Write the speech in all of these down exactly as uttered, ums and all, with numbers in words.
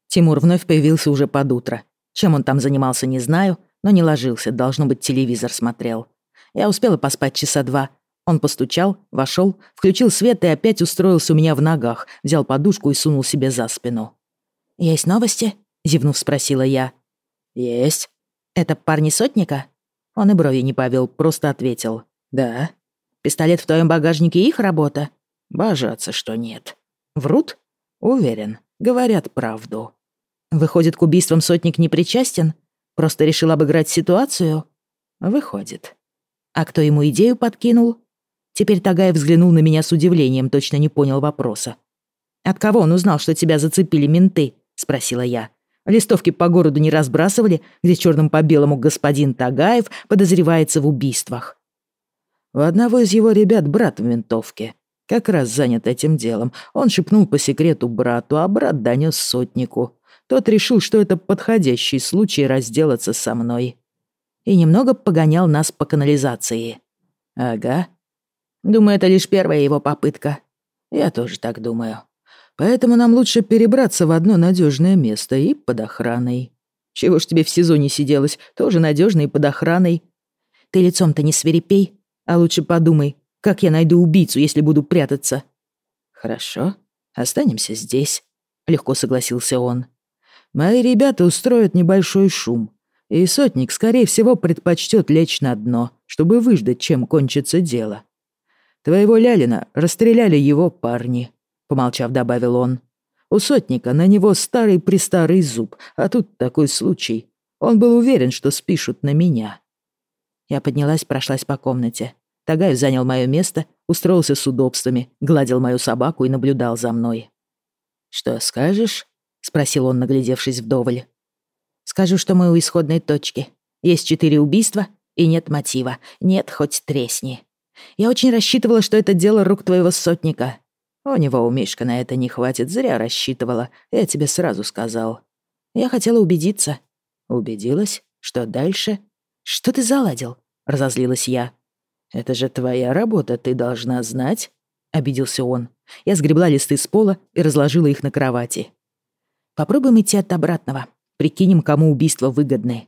Тимур вновь появился уже под утро. Чем он там занимался, не знаю, но не ложился, должно быть, телевизор смотрел. Я успела поспать часа два. Он постучал, вошел, включил свет и опять устроился у меня в ногах, взял подушку и сунул себе за спину. «Есть новости?» — зевнув, спросила я. «Есть». «Это парни сотника?» Он и брови не повел, просто ответил. «Да». «Пистолет в твоем багажнике их работа?» «Божаться, что нет». «Врут?» «Уверен. Говорят правду». «Выходит, к убийствам сотник не причастен? Просто решил обыграть ситуацию?» «Выходит». «А кто ему идею подкинул?» Теперь Тагаев взглянул на меня с удивлением, точно не понял вопроса. «От кого он узнал, что тебя зацепили менты?» — спросила я. «Листовки по городу не разбрасывали, где черным по белому господин Тагаев подозревается в убийствах?» «У одного из его ребят брат в ментовке. Как раз занят этим делом. Он шепнул по секрету брату, а брат донес сотнику. Тот решил, что это подходящий случай разделаться со мной. И немного погонял нас по канализации». «Ага. Думаю, это лишь первая его попытка». «Я тоже так думаю. Поэтому нам лучше перебраться в одно надежное место и под охраной». «Чего ж тебе в СИЗО не сиделось? Тоже надежно и под охраной». «Ты лицом-то не свирепей, а лучше подумай, как я найду убийцу, если буду прятаться?» «Хорошо, останемся здесь», — легко согласился он. «Мои ребята устроят небольшой шум, и сотник, скорее всего, предпочтет лечь на дно, чтобы выждать, чем кончится дело. Твоего Лялина расстреляли его парни», — помолчав, добавил он. «У сотника на него старый-престарый зуб, а тут такой случай. Он был уверен, что спишут на меня». Я поднялась, прошлась по комнате. Тагаев занял мое место, устроился с удобствами, гладил мою собаку и наблюдал за мной. «Что скажешь?» — спросил он, наглядевшись вдоволь. «Скажу, что мы у исходной точки. Есть четыре убийства и нет мотива. Нет, хоть тресни. Я очень рассчитывала, что это дело рук твоего сотника. У него у Мишка на это не хватит, зря рассчитывала. Я тебе сразу сказал. Я хотела убедиться». «Убедилась? Что дальше?» «Что ты заладил?» — разозлилась я. «Это же твоя работа, ты должна знать», — обиделся он. Я сгребла листы с пола и разложила их на кровати. «Попробуем идти от обратного. Прикинем, кому убийства выгодны».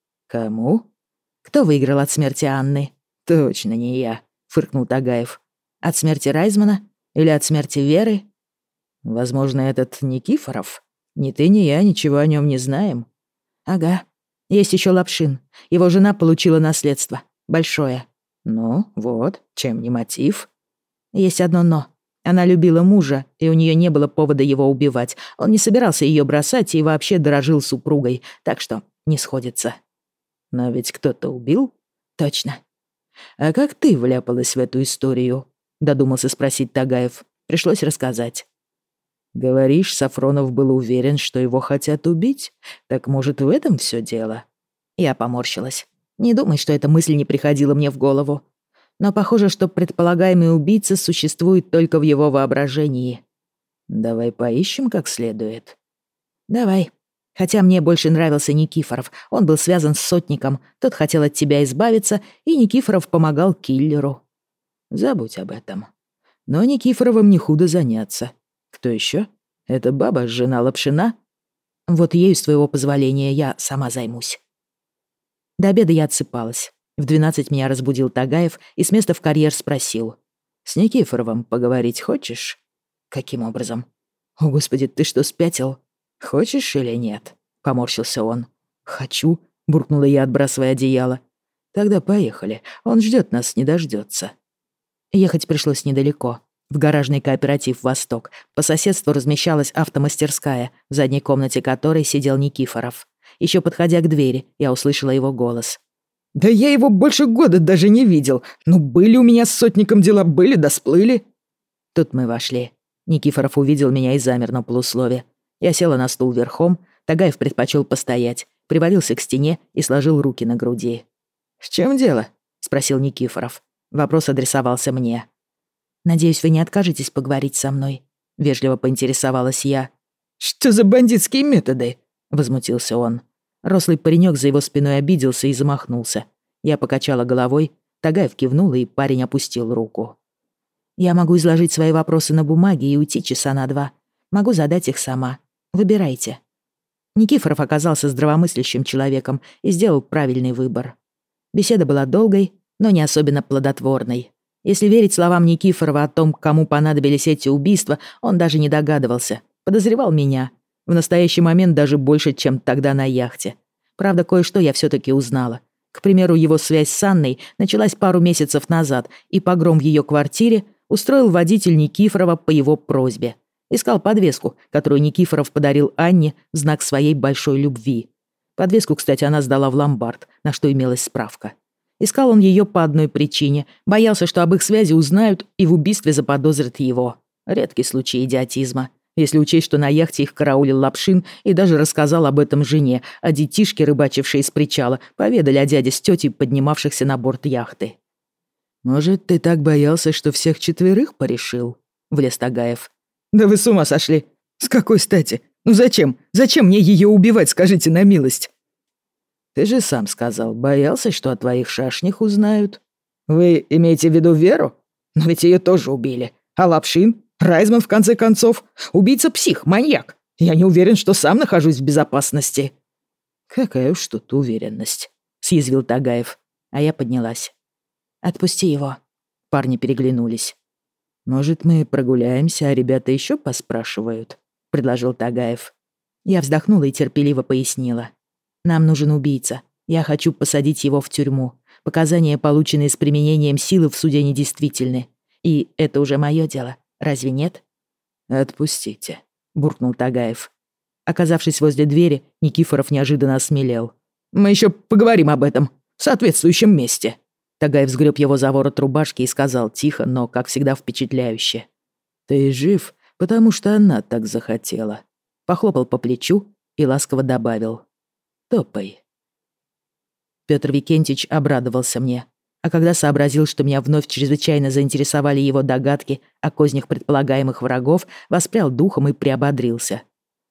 «Кому?» «Кто выиграл от смерти Анны?» «Точно не я», — фыркнул Тагаев. «От смерти Райзмана? Или от смерти Веры?» «Возможно, этот Никифоров. Ни ты, ни я ничего о нем не знаем». «Ага. Есть еще Лапшин. Его жена получила наследство. Большое». «Ну, вот, чем не мотив?» «Есть одно «но». Она любила мужа, и у нее не было повода его убивать. Он не собирался ее бросать и вообще дорожил супругой, так что не сходится». «Но ведь кто-то убил?» «Точно». «А как ты вляпалась в эту историю?» — додумался спросить Тагаев. Пришлось рассказать. «Говоришь, Сафронов был уверен, что его хотят убить? Так, может, в этом все дело?» Я поморщилась. Не думай, что эта мысль не приходила мне в голову. Но похоже, что предполагаемый убийца существует только в его воображении. «Давай поищем как следует». «Давай. Хотя мне больше нравился Никифоров. Он был связан с сотником, тот хотел от тебя избавиться, и Никифоров помогал киллеру». «Забудь об этом. Но Никифоровым не худо заняться. Кто еще? Это баба, жена Лапшина?» «Вот ею, с твоего позволения, я сама займусь». До обеда я отсыпалась. В двенадцать меня разбудил Тагаев и с места в карьер спросил. «С Никифоровым поговорить хочешь?» «Каким образом?» «О, Господи, ты что, спятил?» «Хочешь или нет?» — поморщился он. «Хочу», — буркнула я, отбрасывая одеяло. «Тогда поехали. Он ждет нас, не дождется». Ехать пришлось недалеко. В гаражный кооператив «Восток» по соседству размещалась автомастерская, в задней комнате которой сидел Никифоров. Еще подходя к двери, я услышала его голос. «Да я его больше года даже не видел. Ну, были у меня с сотником дела, были да сплыли». Тут мы вошли. Никифоров увидел меня и замер на полуслове. Я села на стул верхом, Тагаев предпочел постоять, привалился к стене и сложил руки на груди. «В чем дело?» — спросил Никифоров. Вопрос адресовался мне. «Надеюсь, вы не откажетесь поговорить со мной?» — вежливо поинтересовалась я. «Что за бандитские методы?» — возмутился он. Рослый паренек за его спиной обиделся и замахнулся. Я покачала головой, Тагаев кивнул, и парень опустил руку. «Я могу изложить свои вопросы на бумаге и уйти часа на два. Могу задать их сама. Выбирайте». Никифоров оказался здравомыслящим человеком и сделал правильный выбор. Беседа была долгой, но не особенно плодотворной. Если верить словам Никифорова о том, кому понадобились эти убийства, он даже не догадывался. Подозревал меня. В настоящий момент даже больше, чем тогда на яхте. Правда, кое-что я все-таки узнала. К примеру, его связь с Анной началась пару месяцев назад, и погром в ее квартире устроил водитель Никифорова по его просьбе. Искал подвеску, которую Никифоров подарил Анне в знак своей большой любви. Подвеску, кстати, она сдала в ломбард, на что имелась справка. Искал он ее по одной причине. Боялся, что об их связи узнают и в убийстве заподозрят его. Редкий случай идиотизма. Если учесть, что на яхте их караулил Лапшин и даже рассказал об этом жене, а детишки, рыбачившие с причала, поведали о дяде с тетей, поднимавшихся на борт яхты. «Может, ты так боялся, что всех четверых порешил?» — влез Тагаев. «Да вы с ума сошли! С какой стати? Ну зачем? Зачем мне ее убивать, скажите на милость?» «Ты же сам сказал, боялся, что о твоих шашнях узнают». «Вы имеете в виду Веру? Но ведь ее тоже убили. А Лапшин? Райзман, в конце концов? Убийца-псих, маньяк. Я не уверен, что сам нахожусь в безопасности». «Какая уж тут уверенность», — съязвил Тагаев. А я поднялась. «Отпусти его». Парни переглянулись. «Может, мы прогуляемся, а ребята еще поспрашивают?» — предложил Тагаев. Я вздохнула и терпеливо пояснила. «Нам нужен убийца. Я хочу посадить его в тюрьму. Показания, полученные с применением силы, в суде недействительны. И это уже мое дело. Разве нет?» «Отпустите», — буркнул Тагаев. Оказавшись возле двери, Никифоров неожиданно осмелел. «Мы еще поговорим об этом в соответствующем месте». Тагаев сгреб его за ворот рубашки и сказал тихо, но, как всегда, впечатляюще. «Ты жив, потому что она так захотела». Похлопал по плечу и ласково добавил. «Топай». Петр Викентьевич обрадовался мне, а когда сообразил, что меня вновь чрезвычайно заинтересовали его догадки о кознях предполагаемых врагов, воспрял духом и приободрился.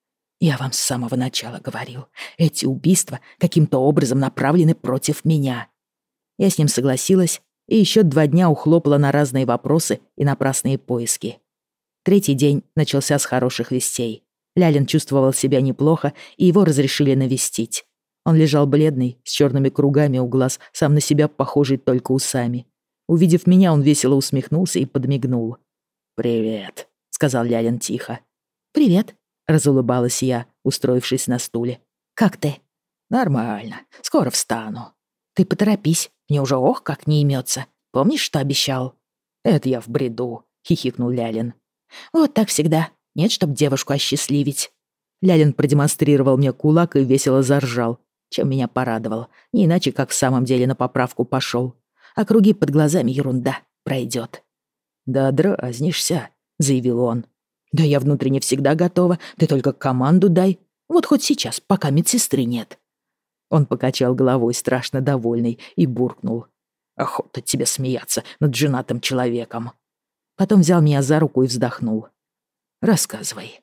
«Я вам с самого начала говорил, эти убийства каким-то образом направлены против меня». Я с ним согласилась и еще два дня ухлопала на разные вопросы и напрасные поиски. Третий день начался с хороших вестей. Лялин чувствовал себя неплохо, и его разрешили навестить. Он лежал бледный, с черными кругами у глаз, сам на себя похожий только усами. Увидев меня, он весело усмехнулся и подмигнул. «Привет», — сказал Лялин тихо. «Привет», — разулыбалась я, устроившись на стуле. «Как ты?» «Нормально. Скоро встану». «Ты поторопись, мне уже ох как не имется. Помнишь, что обещал?» «Это я в бреду», — хихикнул Лялин. «Вот так всегда. Нет, чтоб девушку осчастливить». Лялин продемонстрировал мне кулак и весело заржал, чем меня порадовал. Не иначе, как в самом деле на поправку пошел. А круги под глазами ерунда, пройдет. «Да дразнишься», — заявил он. «Да я внутренне всегда готова, ты только команду дай. Вот хоть сейчас, пока медсестры нет». Он покачал головой, страшно довольный, и буркнул. «Охота тебе смеяться над женатым человеком». Потом взял меня за руку и вздохнул. «Рассказывай».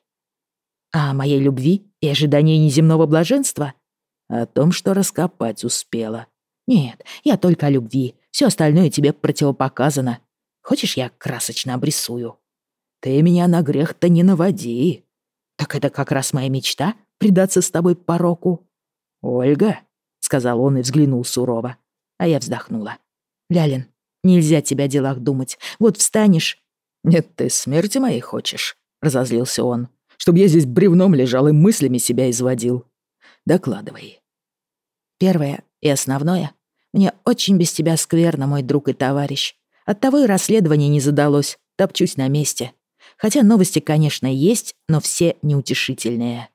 «О моей любви и ожидании неземного блаженства?» «О том, что раскопать успела». «Нет, я только о любви. Все остальное тебе противопоказано. Хочешь, я красочно обрисую?» «Ты меня на грех-то не наводи». «Так это как раз моя мечта — предаться с тобой пороку». «Ольга», — сказал он и взглянул сурово, а я вздохнула. «Лялин, нельзя тебе о делах думать. Вот встанешь...» «Нет, ты смерти моей хочешь», — разозлился он. «Чтобы я здесь бревном лежал и мыслями себя изводил. Докладывай». «Первое и основное. Мне очень без тебя скверно, мой друг и товарищ. Оттого и расследование не задалось. Топчусь на месте. Хотя новости, конечно, есть, но все неутешительные».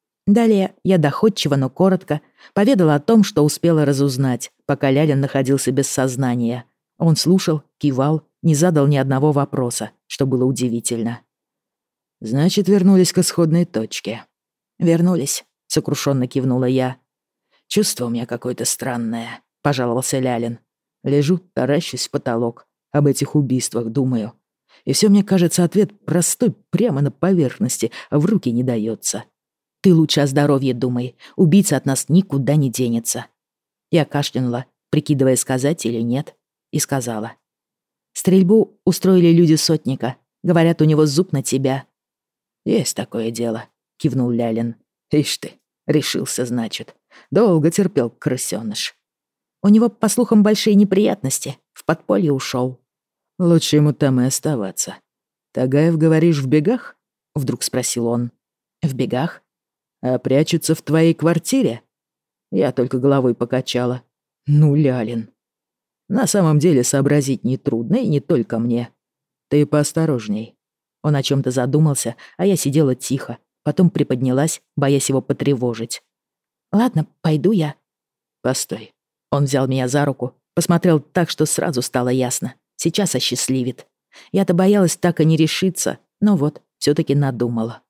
Далее я доходчиво, но коротко поведала о том, что успела разузнать, пока Лялин находился без сознания. Он слушал, кивал, не задал ни одного вопроса, что было удивительно. «Значит, вернулись к исходной точке». «Вернулись», — сокрушенно кивнула я. «Чувство у меня какое-то странное», — пожаловался Лялин. «Лежу, таращусь в потолок, об этих убийствах думаю. И все мне кажется, ответ простой, прямо на поверхности, а в руки не дается. Ты лучше о здоровье думай. Убийца от нас никуда не денется». Я кашлянула, прикидывая, сказать или нет, и сказала. «Стрельбу устроили люди сотника. Говорят, у него зуб на тебя». «Есть такое дело», — кивнул Лялин. «Ишь ты, Решился, значит. Долго терпел крысёныш. У него, по слухам, большие неприятности. В подполье ушел. Лучше ему там и оставаться. Тагаев, говоришь, в бегах? Вдруг спросил он. В бегах? А прячется в твоей квартире? Я только головой покачала. Ну, Лялин. На самом деле сообразить нетрудно, и не только мне. Ты поосторожней. Он о чем-то задумался, а я сидела тихо, потом приподнялась, боясь его потревожить. Ладно, пойду я. Постой. Он взял меня за руку, посмотрел так, что сразу стало ясно. Сейчас осчастливит. Я-то боялась так и не решиться, но вот, все-таки надумала.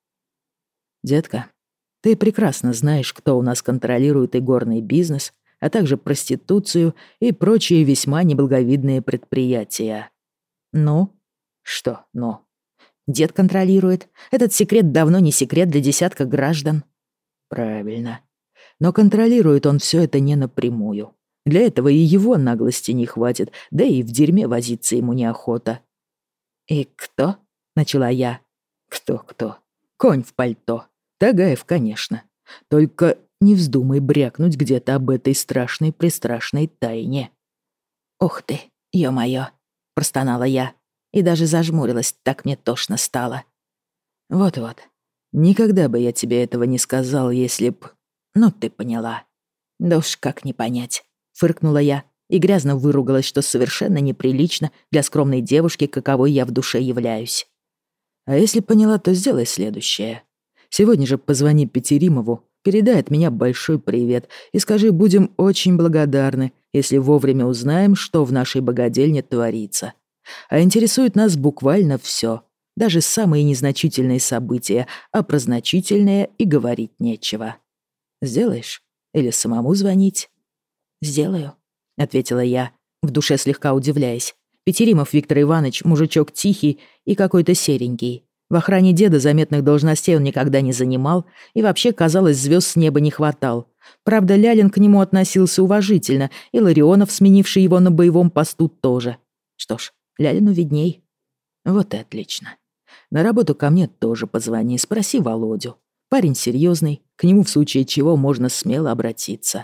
Детка, ты прекрасно знаешь, кто у нас контролирует игорный бизнес, а также проституцию и прочие весьма неблаговидные предприятия. Ну? Что «ну»? Дед контролирует. Этот секрет давно не секрет для десятка граждан. Правильно. Но контролирует он все это не напрямую. Для этого и его наглости не хватит, да и в дерьме возиться ему неохота. «И кто?» — начала я. «Кто-кто? Конь в пальто. Тагаев, конечно. Только не вздумай брякнуть где-то об этой страшной-престрашной тайне». «Ух ты, ё-моё!» — простонала я. И даже зажмурилась, так мне тошно стало. Вот-вот. Никогда бы я тебе этого не сказал, если б... Ну, ты поняла. Да уж как не понять. Фыркнула я и грязно выругалась, что совершенно неприлично для скромной девушки, каковой я в душе являюсь. А если поняла, то сделай следующее. Сегодня же позвони Петеримову, передай от меня большой привет и скажи, будем очень благодарны, если вовремя узнаем, что в нашей богадельне творится. А интересует нас буквально все, даже самые незначительные события, а про значительные и говорить нечего. Сделаешь? Или самому звонить? Сделаю, ответила я, в душе слегка удивляясь. Петеримов Виктор Иванович мужичок тихий и какой-то серенький. В охране деда заметных должностей он никогда не занимал и вообще, казалось, звезд с неба не хватал. Правда, Лялин к нему относился уважительно, и Ларионов, сменивший его на боевом посту, тоже. Что ж, Лялину видней. Вот и отлично. На работу ко мне тоже позвони, спроси Володю. Парень серьезный, к нему в случае чего можно смело обратиться.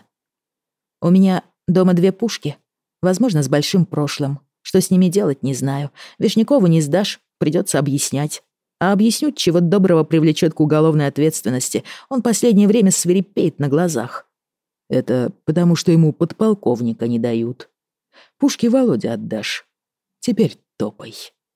У меня дома две пушки, возможно, с большим прошлым. Что с ними делать, не знаю. Вишнякову не сдашь, придется объяснять. А объясню, чего доброго привлечет к уголовной ответственности. Он последнее время свирепеет на глазах. Это потому, что ему подполковника не дают. Пушки Володе отдашь. Теперь топай.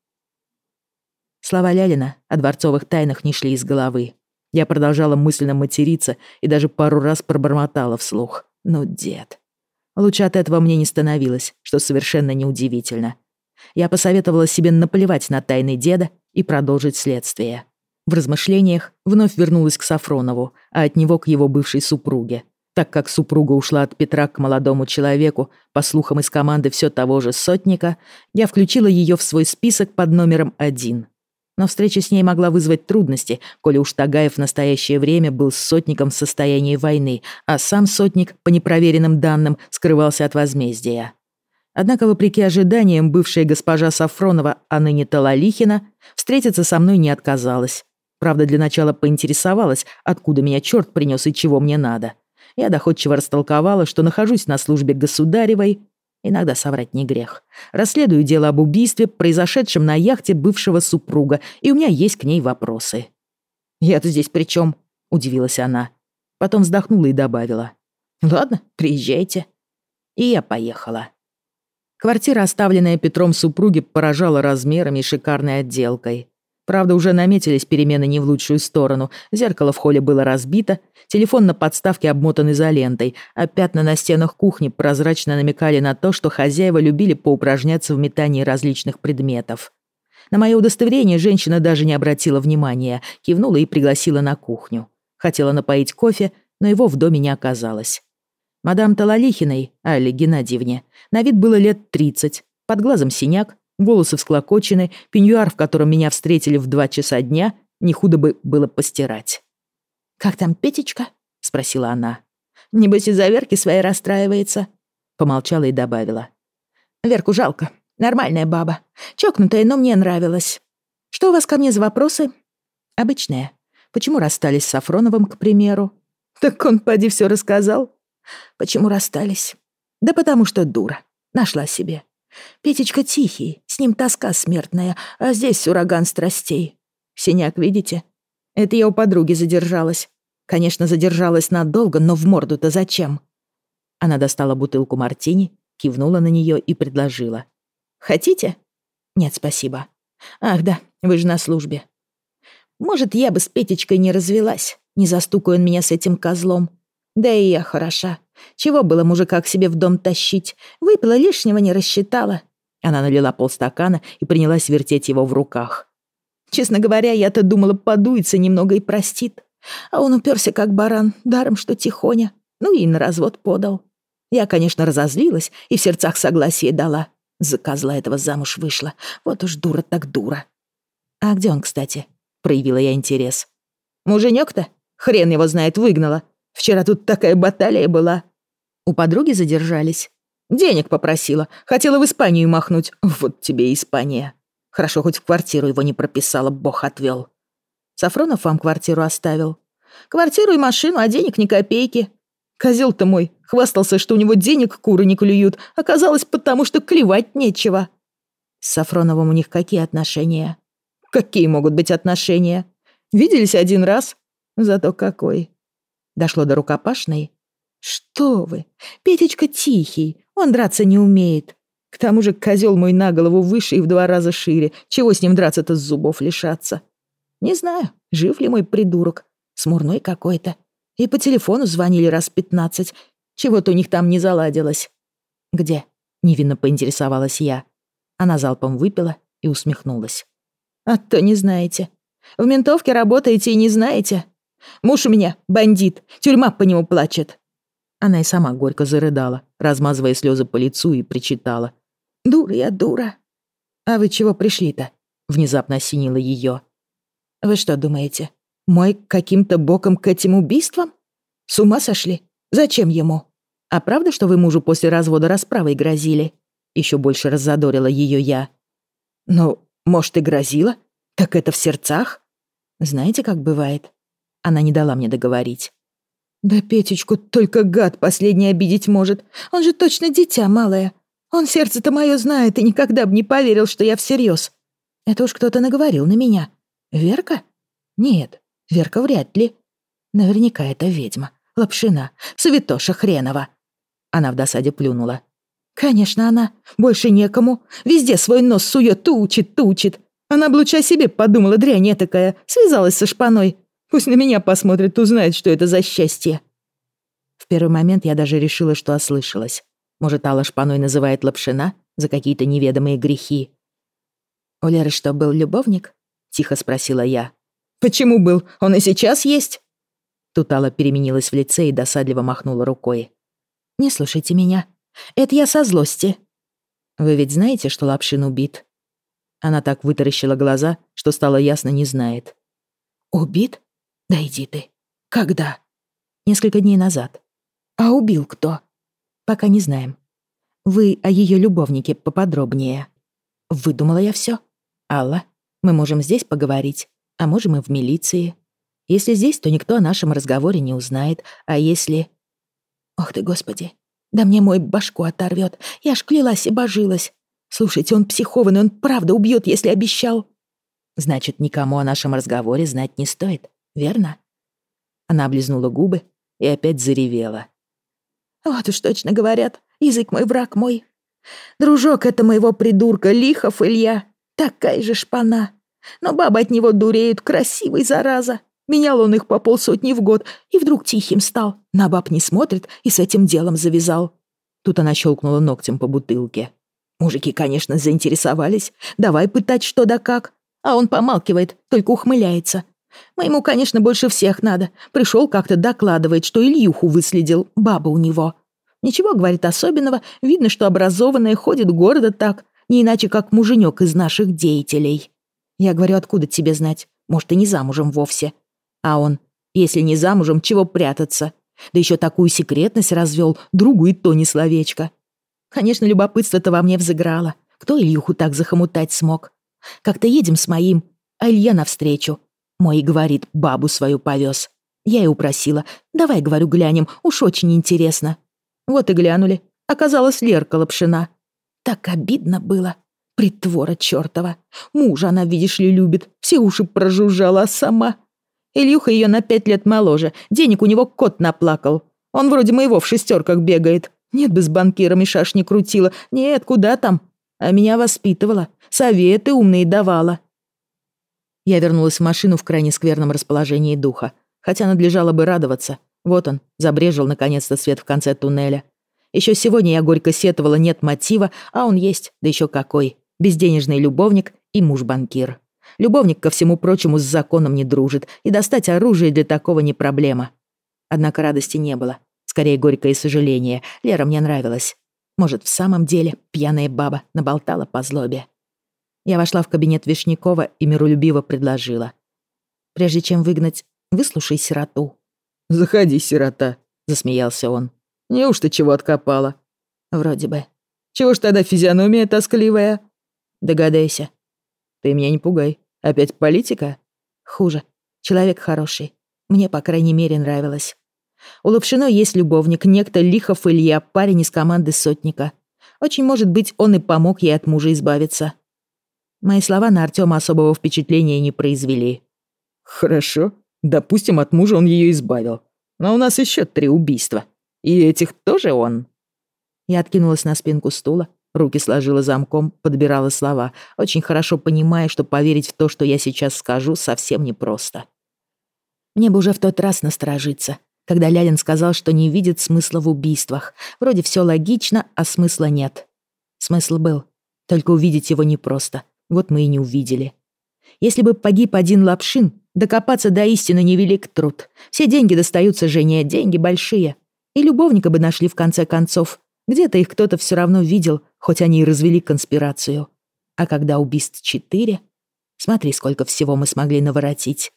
Слова Лялина о дворцовых тайнах не шли из головы. Я продолжала мысленно материться и даже пару раз пробормотала вслух. Ну, дед. Лучше от этого мне не становилось, что совершенно неудивительно. Я посоветовала себе наплевать на тайны деда и продолжить следствие. В размышлениях вновь вернулась к Сафронову, а от него к его бывшей супруге. Так как супруга ушла от Петра к молодому человеку, по слухам из команды все того же сотника, я включила ее в свой список под номером один. Но встреча с ней могла вызвать трудности, коли уж Тагаев в настоящее время был с сотником в состоянии войны, а сам сотник, по непроверенным данным, скрывался от возмездия. Однако, вопреки ожиданиям, бывшая госпожа Сафронова, а ныне Талалихина, встретиться со мной не отказалась. Правда, для начала поинтересовалась, откуда меня черт принес и чего мне надо. Я доходчиво растолковала, что нахожусь на службе государевой, иногда соврать не грех, расследую дело об убийстве, произошедшем на яхте бывшего супруга, и у меня есть к ней вопросы. «Я-то здесь при чем?» — удивилась она. Потом вздохнула и добавила. «Ладно, приезжайте». И я поехала. Квартира, оставленная Петром супруги, поражала размерами и шикарной отделкой. Правда, уже наметились перемены не в лучшую сторону. Зеркало в холле было разбито, телефон на подставке обмотан изолентой, а пятна на стенах кухни прозрачно намекали на то, что хозяева любили поупражняться в метании различных предметов. На мое удостоверение женщина даже не обратила внимания, кивнула и пригласила на кухню. Хотела напоить кофе, но его в доме не оказалось. Мадам Талалихиной, Алле Геннадьевне, на вид было лет тридцать, под глазом синяк, волосы всклокочены, пеньюар, в котором меня встретили в два часа дня, не худо бы было постирать. «Как там Петечка?» — спросила она. «Небось, из-за Верки своей расстраивается?» Помолчала и добавила. «Верку жалко. Нормальная баба. Чокнутая, но мне нравилась. Что у вас ко мне за вопросы?» «Обычные. Почему расстались с Сафроновым, к примеру?» Так он, поди, все рассказал. Почему расстались? Да потому что дура. Нашла себе. Петечка тихий, с ним тоска смертная, а здесь ураган страстей. Синяк, видите? Это я у подруги задержалась. Конечно, задержалась надолго, но в морду-то зачем? Она достала бутылку мартини, кивнула на нее и предложила. Хотите? Нет, спасибо. Ах да, вы же на службе. Может, я бы с Петечкой не развелась, не застукай он меня с этим козлом. Да и я хороша. Чего было мужика к себе в дом тащить? Выпила лишнего, не рассчитала. Она налила полстакана и принялась вертеть его в руках. Честно говоря, я-то думала, подуется немного и простит. А он уперся как баран, даром что тихоня. Ну и на развод подал. Я, конечно, разозлилась и в сердцах согласие дала. За козла этого замуж вышла. Вот уж дура так дура. А где он, кстати? Проявила я интерес. Муженек-то? Хрен его знает, выгнала. Вчера тут такая баталия была. У подруги задержались. Денег попросила. Хотела в Испанию махнуть. Вот тебе и Испания. Хорошо, хоть в квартиру его не прописала, бог отвел. Сафронов вам квартиру оставил. Квартиру и машину, а денег ни копейки. Козел-то мой хвастался, что у него денег куры не клюют. Оказалось, потому что клевать нечего. С Сафроновым у них какие отношения? Какие могут быть отношения? Виделись один раз. Зато какой. Дошло до рукопашной. Что вы, Петечка тихий, он драться не умеет. К тому же козел мой на голову выше и в два раза шире. Чего с ним драться-то, с зубов лишаться? Не знаю, жив ли мой придурок. Смурной какой-то. И по телефону звонили раз пятнадцать. Чего-то у них там не заладилось. Где? Невинно поинтересовалась я. Она залпом выпила и усмехнулась. А то не знаете. В ментовке работаете и не знаете. Муж у меня бандит, тюрьма по нему плачет. Она и сама горько зарыдала, размазывая слезы по лицу, и причитала. «Дура я, дура». «А вы чего пришли-то?» Внезапно осенило ее. «Вы что думаете, мой каким-то боком к этим убийствам? С ума сошли? Зачем ему? А правда, что вы мужу после развода расправой грозили?» Еще больше раззадорила ее я. «Ну, может, и грозила? Так это в сердцах?» «Знаете, как бывает?» Она не дала мне договорить. «Да Петечку только гад последний обидеть может. Он же точно дитя малое. Он сердце-то мое знает и никогда бы не поверил, что я всерьез. Это уж кто-то наговорил на меня. Верка? Нет, Верка вряд ли. Наверняка это ведьма, Лапшина, святоша хренова». Она в досаде плюнула. «Конечно она. Больше некому. Везде свой нос сует, тучит, тучит. Она бы лучше о себе подумала, дрянь этакая. Связалась со шпаной. Пусть на меня посмотрит, узнает, что это за счастье». В первый момент я даже решила, что ослышалась. Может, Алла шпаной называет Лапшина за какие-то неведомые грехи. «У Леры что, был любовник?» — тихо спросила я. «Почему был? Он и сейчас есть?» Тут Алла переменилась в лице и досадливо махнула рукой. «Не слушайте меня. Это я со злости». «Вы ведь знаете, что Лапшин убит?» Она так вытаращила глаза, что стало ясно, не знает. «Убит? Да иди ты. Когда?» «Несколько дней назад». «А убил кто?» «Пока не знаем. Вы о ее любовнике поподробнее». «Выдумала я все. Алла, мы можем здесь поговорить, а можем и в милиции. Если здесь, то никто о нашем разговоре не узнает, а если...» «Ох ты, Господи, да мне мой башку оторвет. Я ж клялась и божилась. Слушайте, он психованный, он правда убьет, если обещал». «Значит, никому о нашем разговоре знать не стоит, верно?» Она облизнула губы и опять заревела. «Вот уж точно говорят, язык мой, враг мой. Дружок это моего придурка, Лихов Илья, такая же шпана. Но бабы от него дуреют, красивый, зараза. Менял он их по полсотни в год, и вдруг тихим стал. На баб не смотрит и с этим делом завязал». Тут она щелкнула ногтем по бутылке. Мужики, конечно, заинтересовались. Давай пытать что да как. А он помалкивает, только ухмыляется. Моему, конечно, больше всех надо. Пришел как-то, докладывает, что Ильюху выследил, баба у него. Ничего, говорит, особенного. Видно, что образованная, ходит гордо так. Не иначе, как муженек из наших деятелей. Я говорю, откуда тебе знать? Может, и не замужем вовсе. А он, если не замужем, чего прятаться? Да еще такую секретность развел, другу и то не словечко. Конечно, любопытство-то во мне взыграло. Кто Ильюху так захомутать смог? Как-то едем с моим, а Илья навстречу. Мой и говорит, бабу свою повез. Я и упросила. Давай, говорю, глянем, уж очень интересно. Вот и глянули. Оказалась Лерка Лапшина. Так обидно было. Притвора чёртова. Мужа она, видишь ли, любит. Все уши прожужжала, а сама... Ильюха ее на пять лет моложе. Денег у него кот наплакал. Он вроде моего в шестерках бегает. Нет бы с банкирами шашни крутила. Нет, куда там? А меня воспитывала. Советы умные давала. Я вернулась в машину в крайне скверном расположении духа. Хотя надлежало бы радоваться. Вот он, забрежил наконец-то свет в конце туннеля. Еще сегодня я горько сетовала, нет мотива, а он есть, да еще какой. Безденежный любовник и муж-банкир. Любовник, ко всему прочему, с законом не дружит, и достать оружие для такого не проблема. Однако радости не было. Скорее, горькое сожаление. Лера мне нравилась. Может, в самом деле пьяная баба наболтала по злобе. Я вошла в кабинет Вишнякова и миролюбиво предложила. «Прежде чем выгнать, выслушай сироту». «Заходи, сирота», — засмеялся он. «Неужто чего откопала?» «Вроде бы». «Чего ж тогда физиономия тоскливая?» «Догадайся». «Ты меня не пугай. Опять политика?» «Хуже. Человек хороший. Мне, по крайней мере, нравилось. У Лапшиной есть любовник, некто Лихов Илья, парень из команды сотника. Очень может быть, он и помог ей от мужа избавиться». Мои слова на Артёма особого впечатления не произвели. «Хорошо. Допустим, от мужа он ее избавил. Но у нас еще три убийства. И этих тоже он?» Я откинулась на спинку стула, руки сложила замком, подбирала слова, очень хорошо понимая, что поверить в то, что я сейчас скажу, совсем непросто. Мне бы уже в тот раз насторожиться, когда Лялин сказал, что не видит смысла в убийствах. Вроде все логично, а смысла нет. Смысл был, только увидеть его непросто. Вот мы и не увидели. Если бы погиб один Лапшин, докопаться до истины невелик труд. Все деньги достаются жене, деньги большие. И любовника бы нашли в конце концов. Где-то их кто-то все равно видел, хоть они и развели конспирацию. А когда убийств четыре... Смотри, сколько всего мы смогли наворотить.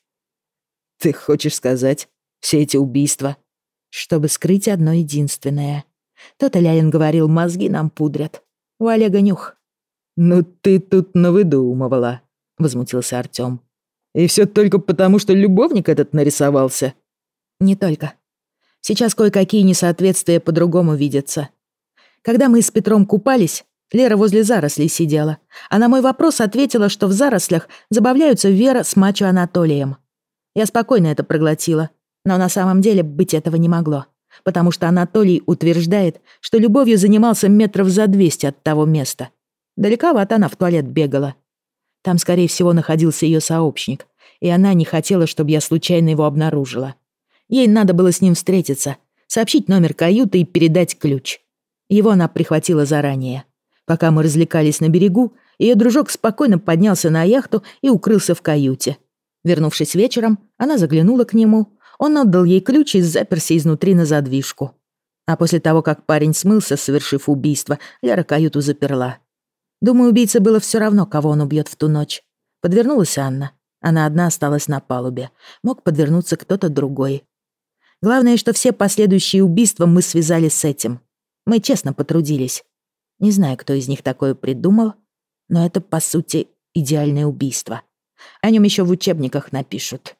«Ты хочешь сказать, все эти убийства?» Чтобы скрыть одно единственное. То-то Лялин говорил, мозги нам пудрят. У Олега нюх. «Ну ты тут навыдумывала», — возмутился Артём. «И все только потому, что любовник этот нарисовался?» «Не только. Сейчас кое-какие несоответствия по-другому видятся. Когда мы с Петром купались, Лера возле зарослей сидела, а на мой вопрос ответила, что в зарослях забавляются Вера с мачо Анатолием. Я спокойно это проглотила, но на самом деле быть этого не могло, потому что Анатолий утверждает, что любовью занимался метров за двести от того места. Далековато она в туалет бегала. Там, скорее всего, находился ее сообщник, и она не хотела, чтобы я случайно его обнаружила. Ей надо было с ним встретиться, сообщить номер каюты и передать ключ. Его она прихватила заранее. Пока мы развлекались на берегу, ее дружок спокойно поднялся на яхту и укрылся в каюте. Вернувшись вечером, она заглянула к нему, он отдал ей ключ и заперся изнутри на задвижку. А после того, как парень смылся, совершив убийство, Лера каюту заперла. Думаю, убийце было все равно, кого он убьет в ту ночь. Подвернулась Анна. Она одна осталась на палубе. Мог подвернуться кто-то другой. Главное, что все последующие убийства мы связали с этим. Мы честно потрудились. Не знаю, кто из них такое придумал, но это, по сути, идеальное убийство. О нем еще в учебниках напишут.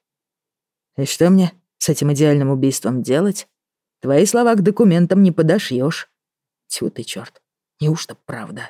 «И что мне с этим идеальным убийством делать? Твои слова к документам не подошьешь. Тьфу ты, черт, неужто правда?»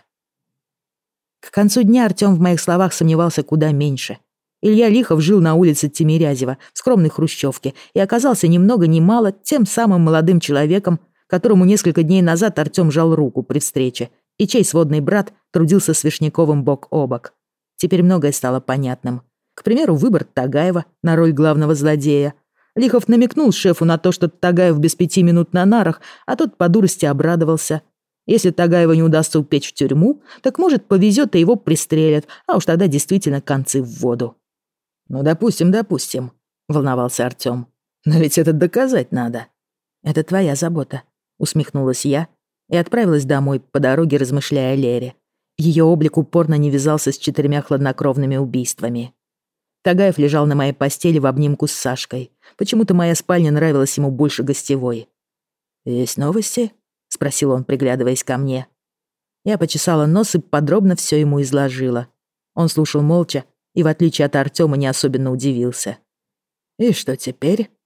К концу дня Артём в моих словах сомневался куда меньше. Илья Лихов жил на улице Тимирязева, в скромной хрущевке, и оказался ни много ни мало тем самым молодым человеком, которому несколько дней назад Артём жал руку при встрече, и чей сводный брат трудился с Вишняковым бок о бок. Теперь многое стало понятным. К примеру, выбор Тагаева на роль главного злодея. Лихов намекнул шефу на то, что Тагаев без пяти минут на нарах, а тот по дурости обрадовался. Если Тагаева не удастся упечь в тюрьму, так, может, повезет и его пристрелят, а уж тогда действительно концы в воду. «Ну, допустим, допустим», — волновался Артём. «Но ведь это доказать надо». «Это твоя забота», — усмехнулась я и отправилась домой, по дороге размышляя о Лере. Ее облик упорно не вязался с четырьмя хладнокровными убийствами. Тагаев лежал на моей постели в обнимку с Сашкой. Почему-то моя спальня нравилась ему больше гостевой. «Есть новости?» — спросил он, приглядываясь ко мне. Я почесала нос и подробно все ему изложила. Он слушал молча и, в отличие от Артёма, не особенно удивился. «И что теперь?»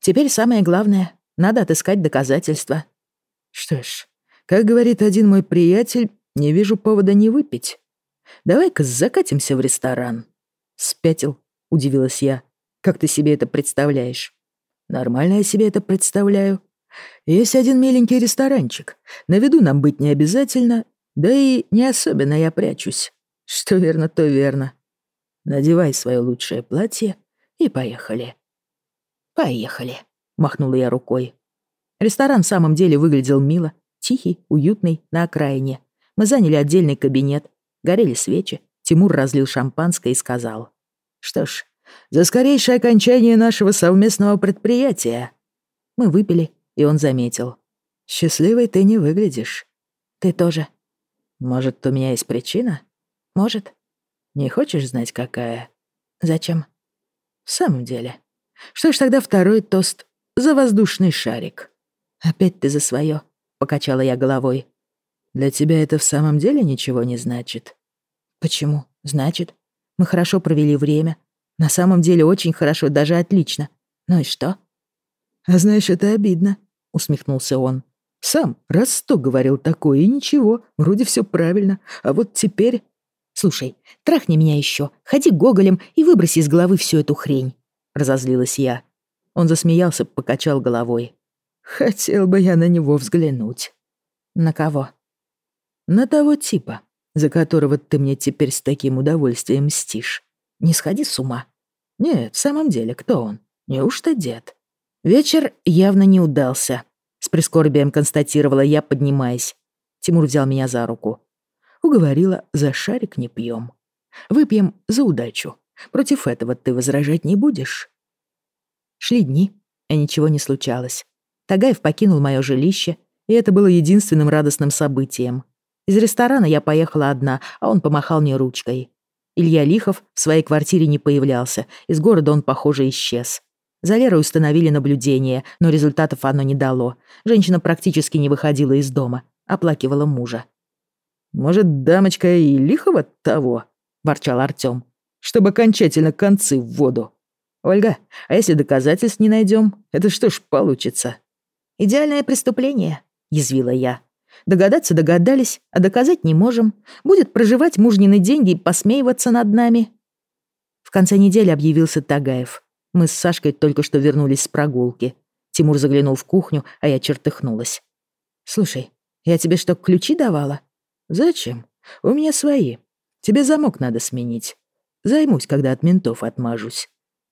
Теперь самое главное — надо отыскать доказательства. Что ж, как говорит один мой приятель, не вижу повода не выпить. Давай-ка закатимся в ресторан. Спятил, удивилась я. Как ты себе это представляешь? Нормально я себе это представляю. Есть один миленький ресторанчик. На виду нам быть не обязательно, да и не особенно я прячусь. Что верно, то верно. Надевай свое лучшее платье и поехали. Поехали, махнула я рукой. Ресторан в самом деле выглядел мило, тихий, уютный, на окраине. Мы заняли отдельный кабинет, горели свечи, Тимур разлил шампанское и сказал: «Что ж, за скорейшее окончание нашего совместного предприятия». Мы выпили, и он заметил: «Счастливой ты не выглядишь». «Ты тоже». «Может, у меня есть причина?» «Может». «Не хочешь знать, какая?» «Зачем?» «В самом деле. Что ж тогда второй тост за воздушный шарик?» «Опять ты за свое», — покачала я головой. «Для тебя это в самом деле ничего не значит?» «Почему? Значит. Мы хорошо провели время. На самом деле очень хорошо, даже отлично. Ну и что?» «А знаешь, это обидно», — усмехнулся он. «Сам раз сто говорил такое, и ничего, вроде все правильно. А вот теперь...» «Слушай, трахни меня еще, ходи гоголем и выброси из головы всю эту хрень», — разозлилась я. Он засмеялся, покачал головой. «Хотел бы я на него взглянуть». «На кого?» «На того типа, за которого ты мне теперь с таким удовольствием мстишь. Не сходи с ума». «Нет, в самом деле, кто он? Неужто дед?» Вечер явно не удался, с прискорбием констатировала я, поднимаясь. Тимур взял меня за руку. «Уговорила, за шарик не пьем. Выпьем за удачу. Против этого ты возражать не будешь?» Шли дни, а ничего не случалось. Тагаев покинул мое жилище, и это было единственным радостным событием. Из ресторана я поехала одна, а он помахал мне ручкой. Илья Лихов в своей квартире не появлялся, из города он, похоже, исчез. За Лерой установили наблюдение, но результатов оно не дало. Женщина практически не выходила из дома, оплакивала мужа. «Может, дамочка и Лихова того?» — ворчал Артём. «Чтобы окончательно концы в воду. Ольга, а если доказательств не найдем, это что ж получится?» «Идеальное преступление», — язвила я. «Догадаться догадались, а доказать не можем. Будет проживать мужнины деньги и посмеиваться над нами». В конце недели объявился Тагаев. Мы с Сашкой только что вернулись с прогулки. Тимур заглянул в кухню, а я чертыхнулась. «Слушай, я тебе что, ключи давала?» «Зачем? У меня свои. Тебе замок надо сменить. Займусь, когда от ментов отмажусь».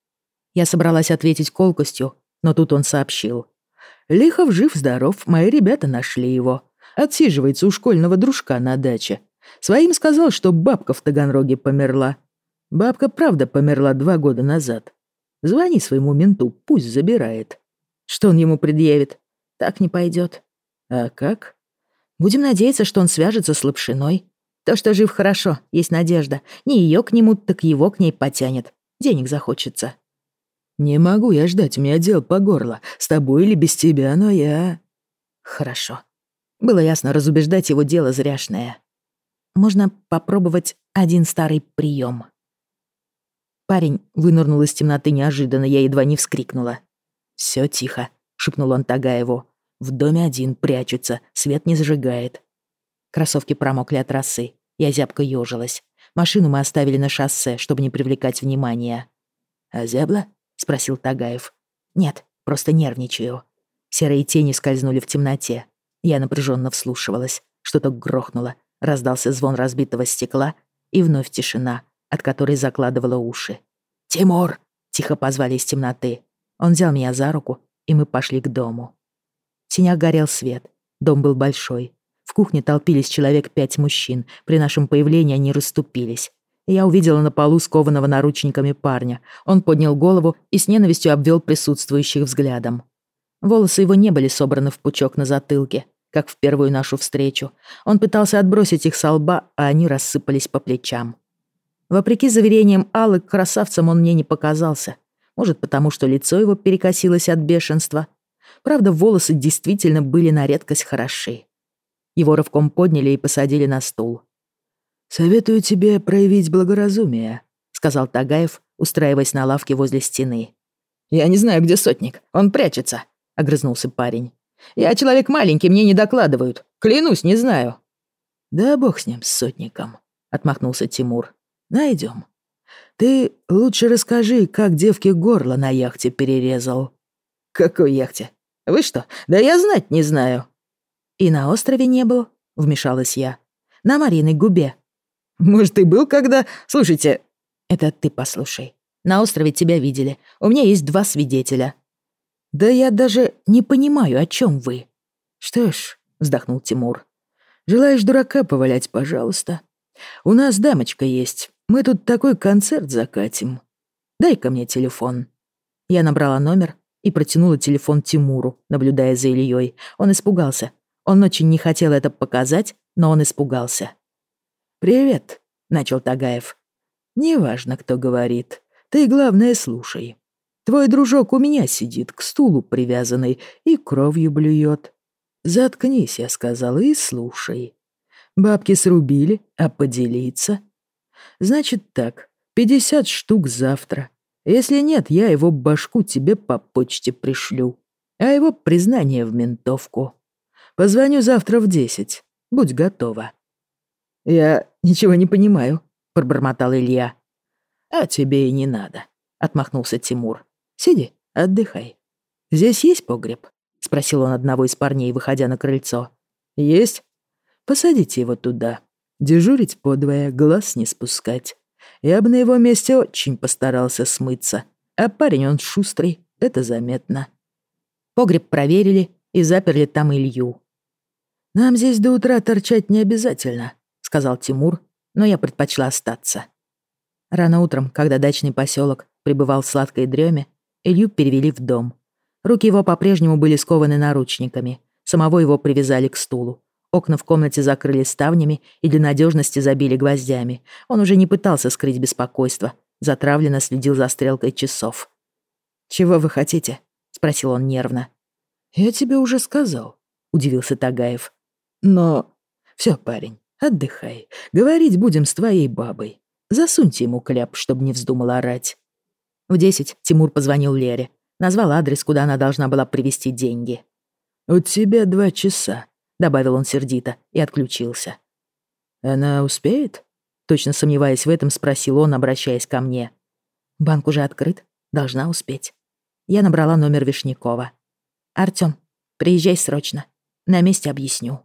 Я собралась ответить колкостью, но тут он сообщил. «Лихов жив-здоров, мои ребята нашли его. Отсиживается у школьного дружка на даче. Своим сказал, что бабка в Таганроге померла. Бабка правда померла два года назад. Звони своему менту, пусть забирает». «Что он ему предъявит? Так не пойдет». «А как?» «Будем надеяться, что он свяжется с Лапшиной. То, что жив, хорошо, есть надежда. Не ее к нему, так его к ней потянет. Денег захочется». «Не могу я ждать, у меня дел по горло. С тобой или без тебя, но я...» «Хорошо». Было ясно, разубеждать его дело зряшное. Можно попробовать один старый прием. Парень вынырнул из темноты неожиданно, я едва не вскрикнула. «Всё тихо», — шепнул он Тагаеву. «В доме один прячется, свет не зажигает». Кроссовки промокли от росы, я зябко ёжилась. Машину мы оставили на шоссе, чтобы не привлекать внимания. «Озябла?» — спросил Тагаев. «Нет, просто нервничаю». Серые тени скользнули в темноте. Я напряженно вслушивалась. Что-то грохнуло, раздался звон разбитого стекла, и вновь тишина, от которой закладывала уши. «Тимур!» — тихо позвали из темноты. Он взял меня за руку, и мы пошли к дому. В тенях горел свет. Дом был большой. В кухне толпились человек пять мужчин. При нашем появлении они расступились. Я увидела на полу скованного наручниками парня. Он поднял голову и с ненавистью обвел присутствующих взглядом. Волосы его не были собраны в пучок на затылке, как в первую нашу встречу. Он пытался отбросить их со лба, а они рассыпались по плечам. Вопреки заверениям Аллы, красавцем он мне не показался. Может, потому что лицо его перекосилось от бешенства. Правда, волосы действительно были на редкость хороши. Его рывком подняли и посадили на стул. «Советую тебе проявить благоразумие», — сказал Тагаев, устраиваясь на лавке возле стены. «Я не знаю, где сотник. Он прячется», — огрызнулся парень. «Я человек маленький, мне не докладывают. Клянусь, не знаю». «Да бог с ним, с сотником», — отмахнулся Тимур. «Найдем. Ты лучше расскажи, как девке горло на яхте перерезал». «Какой яхте? Вы что? Да я знать не знаю». «И на острове не был?» — вмешалась я. «На Мариной губе». «Может, и был когда... Слушайте...» «Это ты послушай. На острове тебя видели. У меня есть два свидетеля». «Да я даже не понимаю, о чем вы». «Что ж», — вздохнул Тимур. «Желаешь дурака повалять, пожалуйста. У нас дамочка есть. Мы тут такой концерт закатим. Дай-ка мне телефон». Я набрала номер и протянула телефон Тимуру, наблюдая за Ильей. Он испугался. Он очень не хотел это показать, но он испугался. «Привет», — начал Тагаев. «Неважно, кто говорит. Ты, главное, слушай. Твой дружок у меня сидит, к стулу привязанный, и кровью блюет. Заткнись, я сказала, и слушай. Бабки срубили, а поделиться? Значит так, пятьдесят штук завтра. Если нет, я его башку тебе по почте пришлю, а его признание в ментовку. Позвоню завтра в десять. Будь готова». «Я ничего не понимаю», — пробормотал Илья. «А тебе и не надо», — отмахнулся Тимур. «Сиди, отдыхай. Здесь есть погреб?» — спросил он одного из парней, выходя на крыльцо. «Есть». «Посадите его туда. Дежурить подвое, глаз не спускать. Я бы на его месте очень постарался смыться. А парень он шустрый, это заметно». Погреб проверили и заперли там Илью. «Нам здесь до утра торчать не обязательно», — сказал Тимур, но я предпочла остаться. Рано утром, когда дачный поселок пребывал в сладкой дреме, Илью перевели в дом. Руки его по-прежнему были скованы наручниками. Самого его привязали к стулу. Окна в комнате закрыли ставнями и для надежности забили гвоздями. Он уже не пытался скрыть беспокойство. Затравленно следил за стрелкой часов. «Чего вы хотите?» — спросил он нервно. «Я тебе уже сказал», — удивился Тагаев. «Но...» «Всё, парень, отдыхай. Говорить будем с твоей бабой. Засуньте ему кляп, чтобы не вздумал орать». В десять Тимур позвонил Лере. Назвал адрес, куда она должна была привезти деньги. «У тебя два часа», — добавил он сердито и отключился. «Она успеет?» — точно сомневаясь в этом, спросил он, обращаясь ко мне. «Банк уже открыт. Должна успеть». Я набрала номер Вишнякова. «Артём, приезжай срочно. На месте объясню».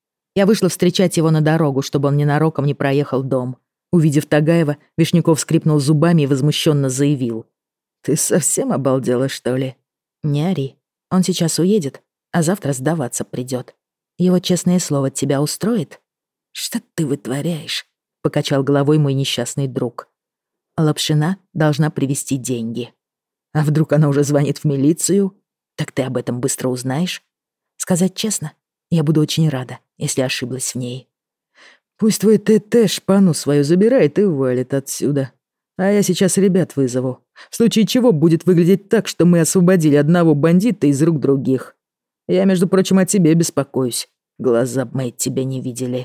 Я вышла встречать его на дорогу, чтобы он ненароком не проехал дом. Увидев Тагаева, Вишняков скрипнул зубами и возмущенно заявил. «Ты совсем обалдела, что ли?» «Не ори. Он сейчас уедет, а завтра сдаваться придет. Его честное слово тебя устроит?» «Что ты вытворяешь?» — покачал головой мой несчастный друг. «Лапшина должна привезти деньги. А вдруг она уже звонит в милицию? Так ты об этом быстро узнаешь. Сказать честно, я буду очень рада, если ошиблась в ней». «Пусть твой ТТ шпану свою забирает и валит отсюда. А я сейчас ребят вызову. В случае чего будет выглядеть так, что мы освободили одного бандита из рук других. Я, между прочим, о тебе беспокоюсь. Глаза б мои тебя не видели».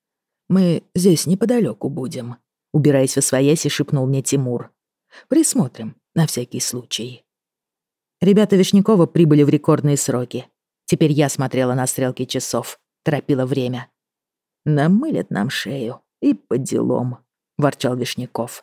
«Мы здесь неподалеку будем», — убираясь восвояси, шепнул мне Тимур. «Присмотрим, на всякий случай». Ребята Вишнякова прибыли в рекордные сроки. Теперь я смотрела на стрелки часов, торопила время. «Намылят нам шею, и по делам», — ворчал Вишняков.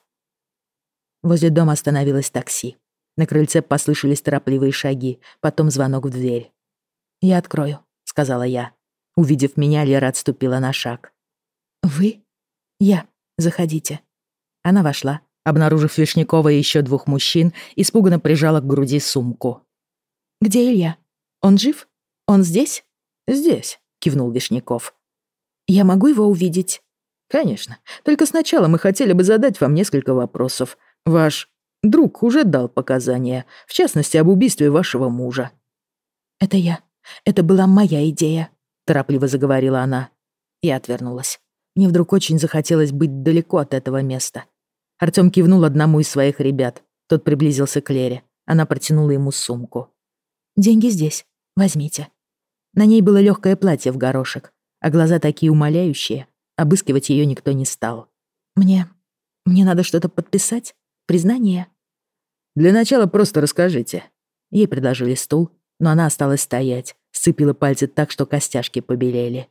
Возле дома остановилось такси. На крыльце послышались торопливые шаги, потом звонок в дверь. «Я открою», — сказала я. Увидев меня, Лера отступила на шаг. «Вы?» «Я. Заходите». Она вошла, обнаружив Вишнякова и еще двух мужчин, испуганно прижала к груди сумку. «Где Илья? Он жив? Он здесь?» «Здесь», — кивнул Вишняков. «Я могу его увидеть?» «Конечно. Только сначала мы хотели бы задать вам несколько вопросов. Ваш друг уже дал показания, в частности, об убийстве вашего мужа». «Это я. Это была моя идея», — торопливо заговорила она. Я отвернулась. Мне вдруг очень захотелось быть далеко от этого места. Артём кивнул одному из своих ребят. Тот приблизился к Лере. Она протянула ему сумку. «Деньги здесь. Возьмите». На ней было легкое платье в горошек, а глаза такие умоляющие. Обыскивать ее никто не стал. «Мне... мне надо что-то подписать? Признание?» «Для начала просто расскажите, Ей предложили стул, но она осталась стоять, сцепила пальцы так, что костяшки побелели.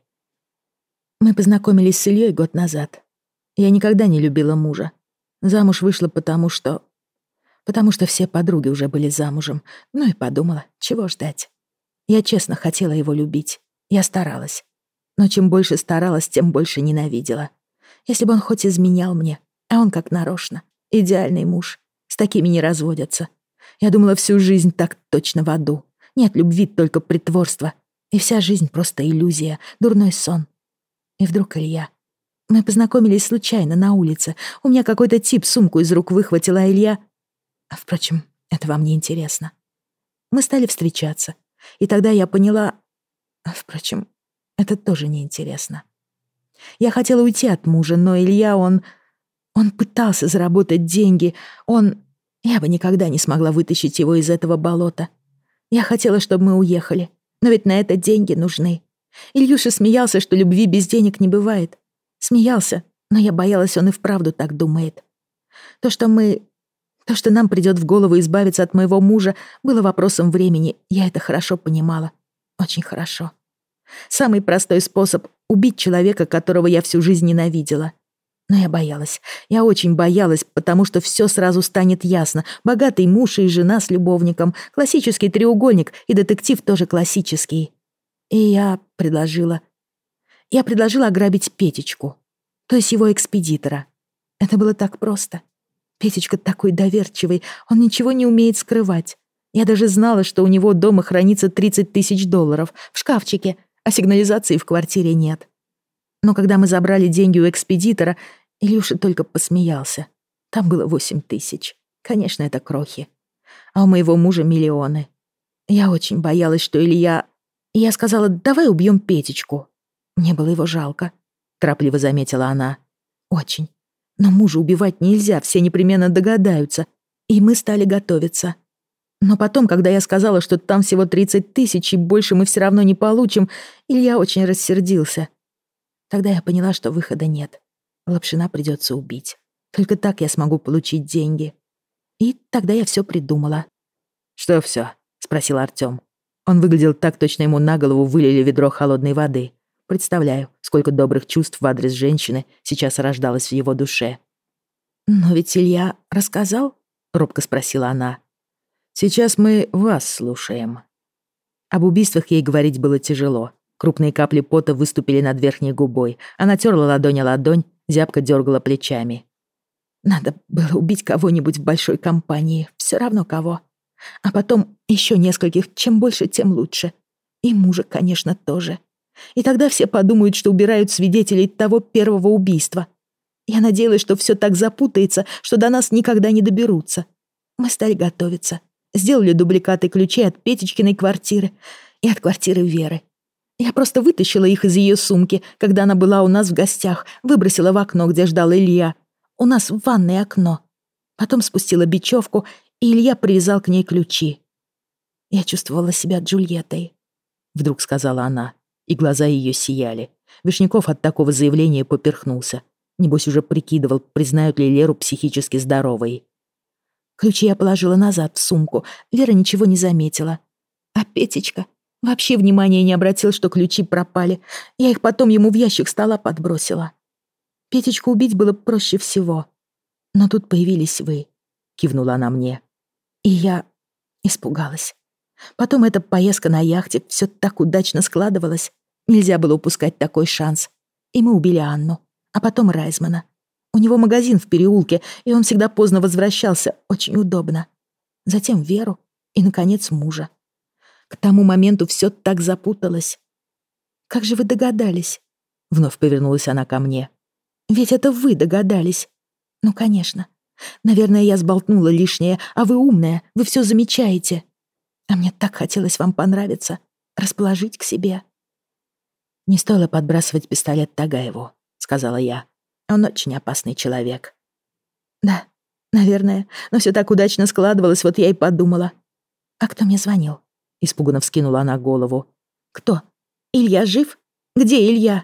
Мы познакомились с Ильей год назад. Я никогда не любила мужа. Замуж вышла потому, что... Потому что все подруги уже были замужем. Ну и подумала, чего ждать. Я честно хотела его любить. Я старалась. Но чем больше старалась, тем больше ненавидела. Если бы он хоть изменял мне, а он как нарочно. Идеальный муж. С такими не разводятся. Я думала, всю жизнь так точно в аду. Нет любви, только притворство. И вся жизнь просто иллюзия, дурной сон. И вдруг Илья. Мы познакомились случайно на улице. У меня какой-то тип сумку из рук выхватил, а Илья... Впрочем, это вам не интересно. Мы стали встречаться. И тогда я поняла... Впрочем, это тоже неинтересно. Я хотела уйти от мужа, но Илья, он... Он пытался заработать деньги. Он... Я бы никогда не смогла вытащить его из этого болота. Я хотела, чтобы мы уехали. Но ведь на это деньги нужны. Ильюша смеялся, что любви без денег не бывает. Смеялся, но я боялась, он и вправду так думает. То, что мы... То, что нам придет в голову избавиться от моего мужа, было вопросом времени. Я это хорошо понимала. Очень хорошо. Самый простой способ — убить человека, которого я всю жизнь ненавидела. Но я боялась. Я очень боялась, потому что все сразу станет ясно. Богатый муж и жена с любовником. Классический треугольник, и детектив тоже классический. И я предложила... Я предложила ограбить Петечку. То есть его экспедитора. Это было так просто. Петечка такой доверчивый, он ничего не умеет скрывать. Я даже знала, что у него дома хранится тридцать тысяч долларов в шкафчике, а сигнализации в квартире нет. Но когда мы забрали деньги у экспедитора, Илюша только посмеялся. Там было восемь тысяч. Конечно, это крохи. А у моего мужа миллионы. Я очень боялась, что Илья... Я сказала, давай убьем Петечку. Мне было его жалко, торопливо заметила она. Очень. Но мужа убивать нельзя, все непременно догадаются. И мы стали готовиться. Но потом, когда я сказала, что там всего тридцать тысяч и больше мы все равно не получим, Илья очень рассердился. Тогда я поняла, что выхода нет. Лапшина придется убить. Только так я смогу получить деньги. И тогда я все придумала. «Что все?» — спросил Артём. Он выглядел так, точно ему на голову вылили ведро холодной воды. Представляю, сколько добрых чувств в адрес женщины сейчас рождалось в его душе. «Но ведь Илья рассказал?» — робко спросила она. «Сейчас мы вас слушаем». Об убийствах ей говорить было тяжело. Крупные капли пота выступили над верхней губой. Она терла ладонь о ладонь, зябко дергала плечами. «Надо было убить кого-нибудь в большой компании, все равно кого. А потом еще нескольких, чем больше, тем лучше. И мужа, конечно, тоже. И тогда все подумают, что убирают свидетелей того первого убийства. Я надеялась, что все так запутается, что до нас никогда не доберутся. Мы стали готовиться. Сделали дубликаты ключей от Петечкиной квартиры и от квартиры Веры. Я просто вытащила их из ее сумки, когда она была у нас в гостях, выбросила в окно, где ждал Илья. У нас в ванной окно. Потом спустила бечевку, и Илья привязал к ней ключи. Я чувствовала себя Джульеттой, вдруг сказала она, и глаза ее сияли. Вишняков от такого заявления поперхнулся. Небось уже прикидывал, признают ли Леру психически здоровой. Ключи я положила назад в сумку. Вера ничего не заметила. А Петечка вообще внимания не обратил, что ключи пропали. Я их потом ему в ящик стола подбросила. Петечку убить было проще всего. Но тут появились вы, кивнула она мне. И я испугалась. Потом эта поездка на яхте, все так удачно складывалось. Нельзя было упускать такой шанс. И мы убили Анну, а потом Райзмана. У него магазин в переулке, и он всегда поздно возвращался, очень удобно. Затем Веру и, наконец, мужа. К тому моменту все так запуталось. «Как же вы догадались?» — вновь повернулась она ко мне. «Ведь это вы догадались». «Ну, конечно. Наверное, я сболтнула лишнее, а вы умная, вы все замечаете. А мне так хотелось вам понравиться, расположить к себе». «Не стоило подбрасывать пистолет Тагаеву», — сказала я. «Он очень опасный человек». «Да, наверное, но все так удачно складывалось, вот я и подумала». «А кто мне звонил?» — испуганно вскинула она голову. «Кто? Илья жив? Где Илья?»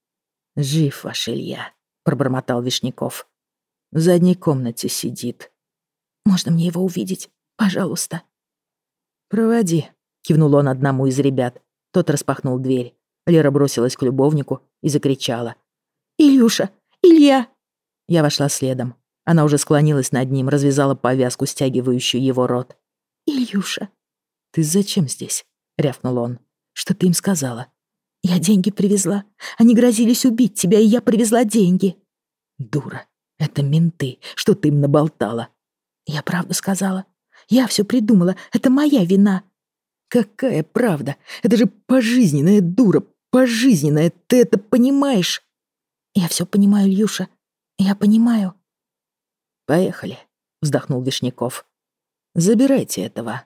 «Жив ваш Илья», — пробормотал Вишняков. «В задней комнате сидит». «Можно мне его увидеть? Пожалуйста». «Проводи», — кивнул он одному из ребят. Тот распахнул дверь. Лера бросилась к любовнику и закричала. «Илюша! Илья!» Я вошла следом. Она уже склонилась над ним, развязала повязку, стягивающую его рот. «Ильюша!» «Ты зачем здесь?» — рявкнул он. «Что ты им сказала?» «Я деньги привезла. Они грозились убить тебя, и я привезла деньги». «Дура! Это менты. Что ты им наболтала?» «Я правду сказала. Я все придумала. Это моя вина». «Какая правда? Это же пожизненная дура. Пожизненная. Ты это понимаешь?» «Я все понимаю, Ильюша. Я понимаю». «Поехали», — вздохнул Вишняков. «Забирайте этого».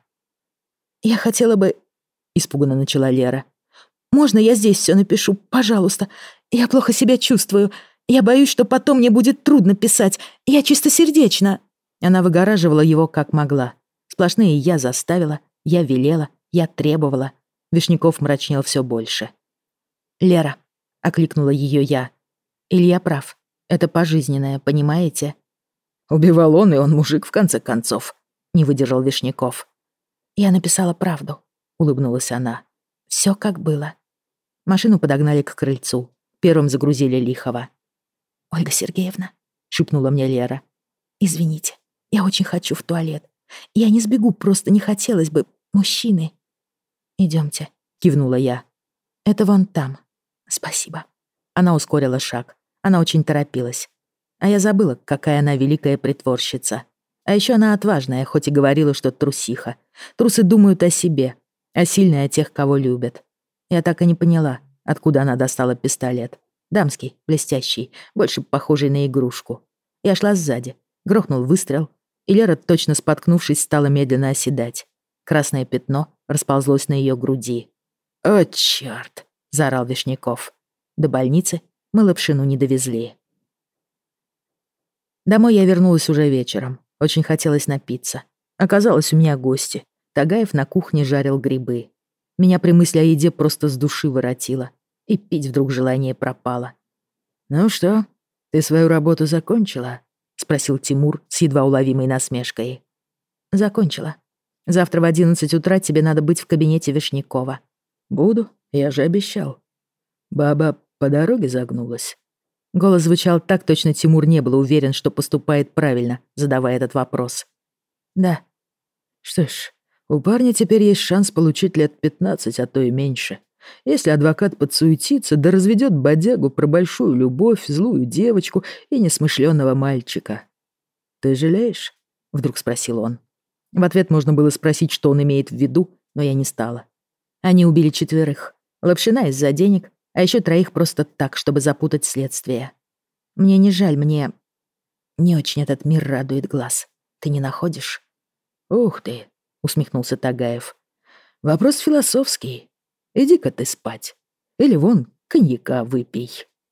«Я хотела бы...» — испуганно начала Лера. «Можно я здесь все напишу? Пожалуйста. Я плохо себя чувствую. Я боюсь, что потом мне будет трудно писать. Я чистосердечна». Она выгораживала его как могла. Сплошные «я заставила», «я велела», «я требовала». Вишняков мрачнел все больше. «Лера», — окликнула ее я. «Илья прав. Это пожизненное, понимаете?» «Убивал он, и он мужик, в конце концов», — не выдержал Вишняков. «Я написала правду», — улыбнулась она. «Все как было». Машину подогнали к крыльцу. Первым загрузили Лихова. «Ольга Сергеевна», — шепнула мне Лера. «Извините, я очень хочу в туалет. Я не сбегу, просто не хотелось бы. Мужчины». «Идемте», — кивнула я. «Это вон там. Спасибо». Она ускорила шаг. Она очень торопилась. А я забыла, какая она великая притворщица. А еще она отважная, хоть и говорила, что трусиха. Трусы думают о себе, а сильные о тех, кого любят. Я так и не поняла, откуда она достала пистолет. Дамский, блестящий, больше похожий на игрушку. Я шла сзади. Грохнул выстрел, и Лера, точно споткнувшись, стала медленно оседать. Красное пятно расползлось на ее груди. «О, чёрт!» — заорал Вишняков. До больницы мы Лапшину не довезли. Домой я вернулась уже вечером. Очень хотелось напиться. Оказалось, у меня гости. Тагаев на кухне жарил грибы. Меня при мысли о еде просто с души воротило. И пить вдруг желание пропало. «Ну что, ты свою работу закончила?» — спросил Тимур с едва уловимой насмешкой. «Закончила. Завтра в одиннадцать утра тебе надо быть в кабинете Вишнякова». «Буду, я же обещал». «Баба по дороге загнулась». Голос звучал так, точно Тимур не был уверен, что поступает правильно, задавая этот вопрос. «Да». «Что ж, у парня теперь есть шанс получить лет пятнадцать, а то и меньше. Если адвокат подсуетится, да разведет бодягу про большую любовь, злую девочку и несмышленого мальчика». «Ты жалеешь?» — вдруг спросил он. В ответ можно было спросить, что он имеет в виду, но я не стала. Они убили четверых. Лапшина из-за денег, а еще троих просто так, чтобы запутать следствие. Мне не жаль, мне... Не очень этот мир радует глаз. Ты не находишь? «Ух ты!» — усмехнулся Тагаев. «Вопрос философский. Иди-ка ты спать. Или вон, коньяка выпей».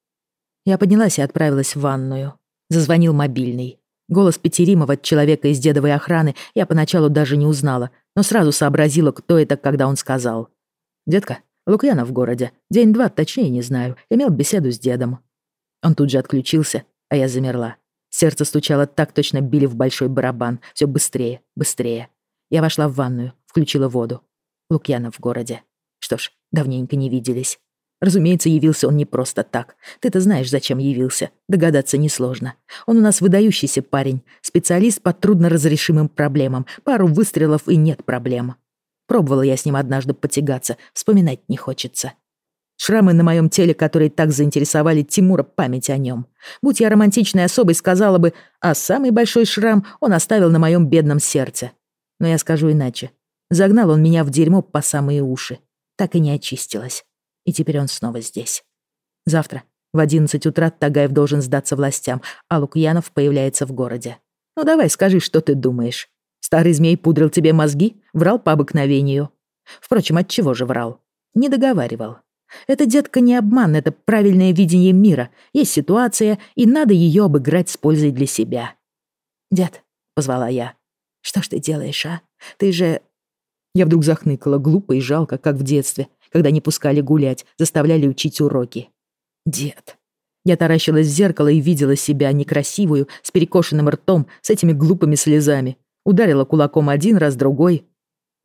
Я поднялась и отправилась в ванную. Зазвонил мобильный. Голос Петеримова, человека из дедовой охраны, я поначалу даже не узнала, но сразу сообразила, кто это, когда он сказал. «Детка, Лукьянов в городе. День-два, точнее не знаю. Имел беседу с дедом». Он тут же отключился, а я замерла. Сердце стучало так, точно били в большой барабан. Все быстрее, быстрее. Я вошла в ванную, включила воду. Лукьянов в городе. Что ж, давненько не виделись. Разумеется, явился он не просто так. Ты-то знаешь, зачем явился. Догадаться несложно. Он у нас выдающийся парень, специалист по трудноразрешимым проблемам. Пару выстрелов и нет проблем. Пробовала я с ним однажды потягаться, вспоминать не хочется. Шрамы на моем теле, которые так заинтересовали Тимура, память о нем. Будь я романтичной особой, сказала бы, а самый большой шрам он оставил на моем бедном сердце. Но я скажу иначе. Загнал он меня в дерьмо по самые уши. Так и не очистилась. И теперь он снова здесь. Завтра в одиннадцать утра Тагаев должен сдаться властям, а Лукьянов появляется в городе. Ну давай, скажи, что ты думаешь. Старый змей пудрил тебе мозги, врал по обыкновению. Впрочем, от чего же врал? Не договаривал. Это, детка, не обман, это правильное видение мира. Есть ситуация, и надо ее обыграть с пользой для себя. «Дед», — позвала я, — «что ж ты делаешь, а? Ты же...» Я вдруг захныкала, глупо и жалко, как в детстве, когда не пускали гулять, заставляли учить уроки. «Дед». Я таращилась в зеркало и видела себя некрасивую, с перекошенным ртом, с этими глупыми слезами. Ударила кулаком один раз, другой.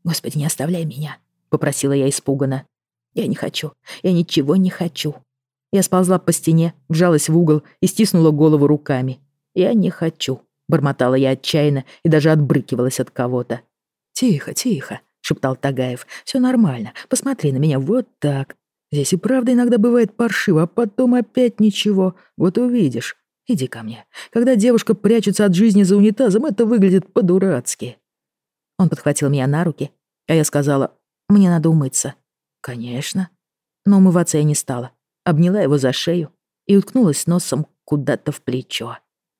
«Господи, не оставляй меня», — попросила я испуганно. «Я не хочу. Я ничего не хочу». Я сползла по стене, вжалась в угол и стиснула голову руками. «Я не хочу», — бормотала я отчаянно и даже отбрыкивалась от кого-то. «Тихо, тихо», — шептал Тагаев. «Всё нормально. Посмотри на меня вот так. Здесь и правда иногда бывает паршиво, а потом опять ничего. Вот увидишь. Иди ко мне. Когда девушка прячется от жизни за унитазом, это выглядит по-дурацки». Он подхватил меня на руки, а я сказала: «Мне надо умыться». «Конечно». Но умываться я не стала. Обняла его за шею и уткнулась носом куда-то в плечо.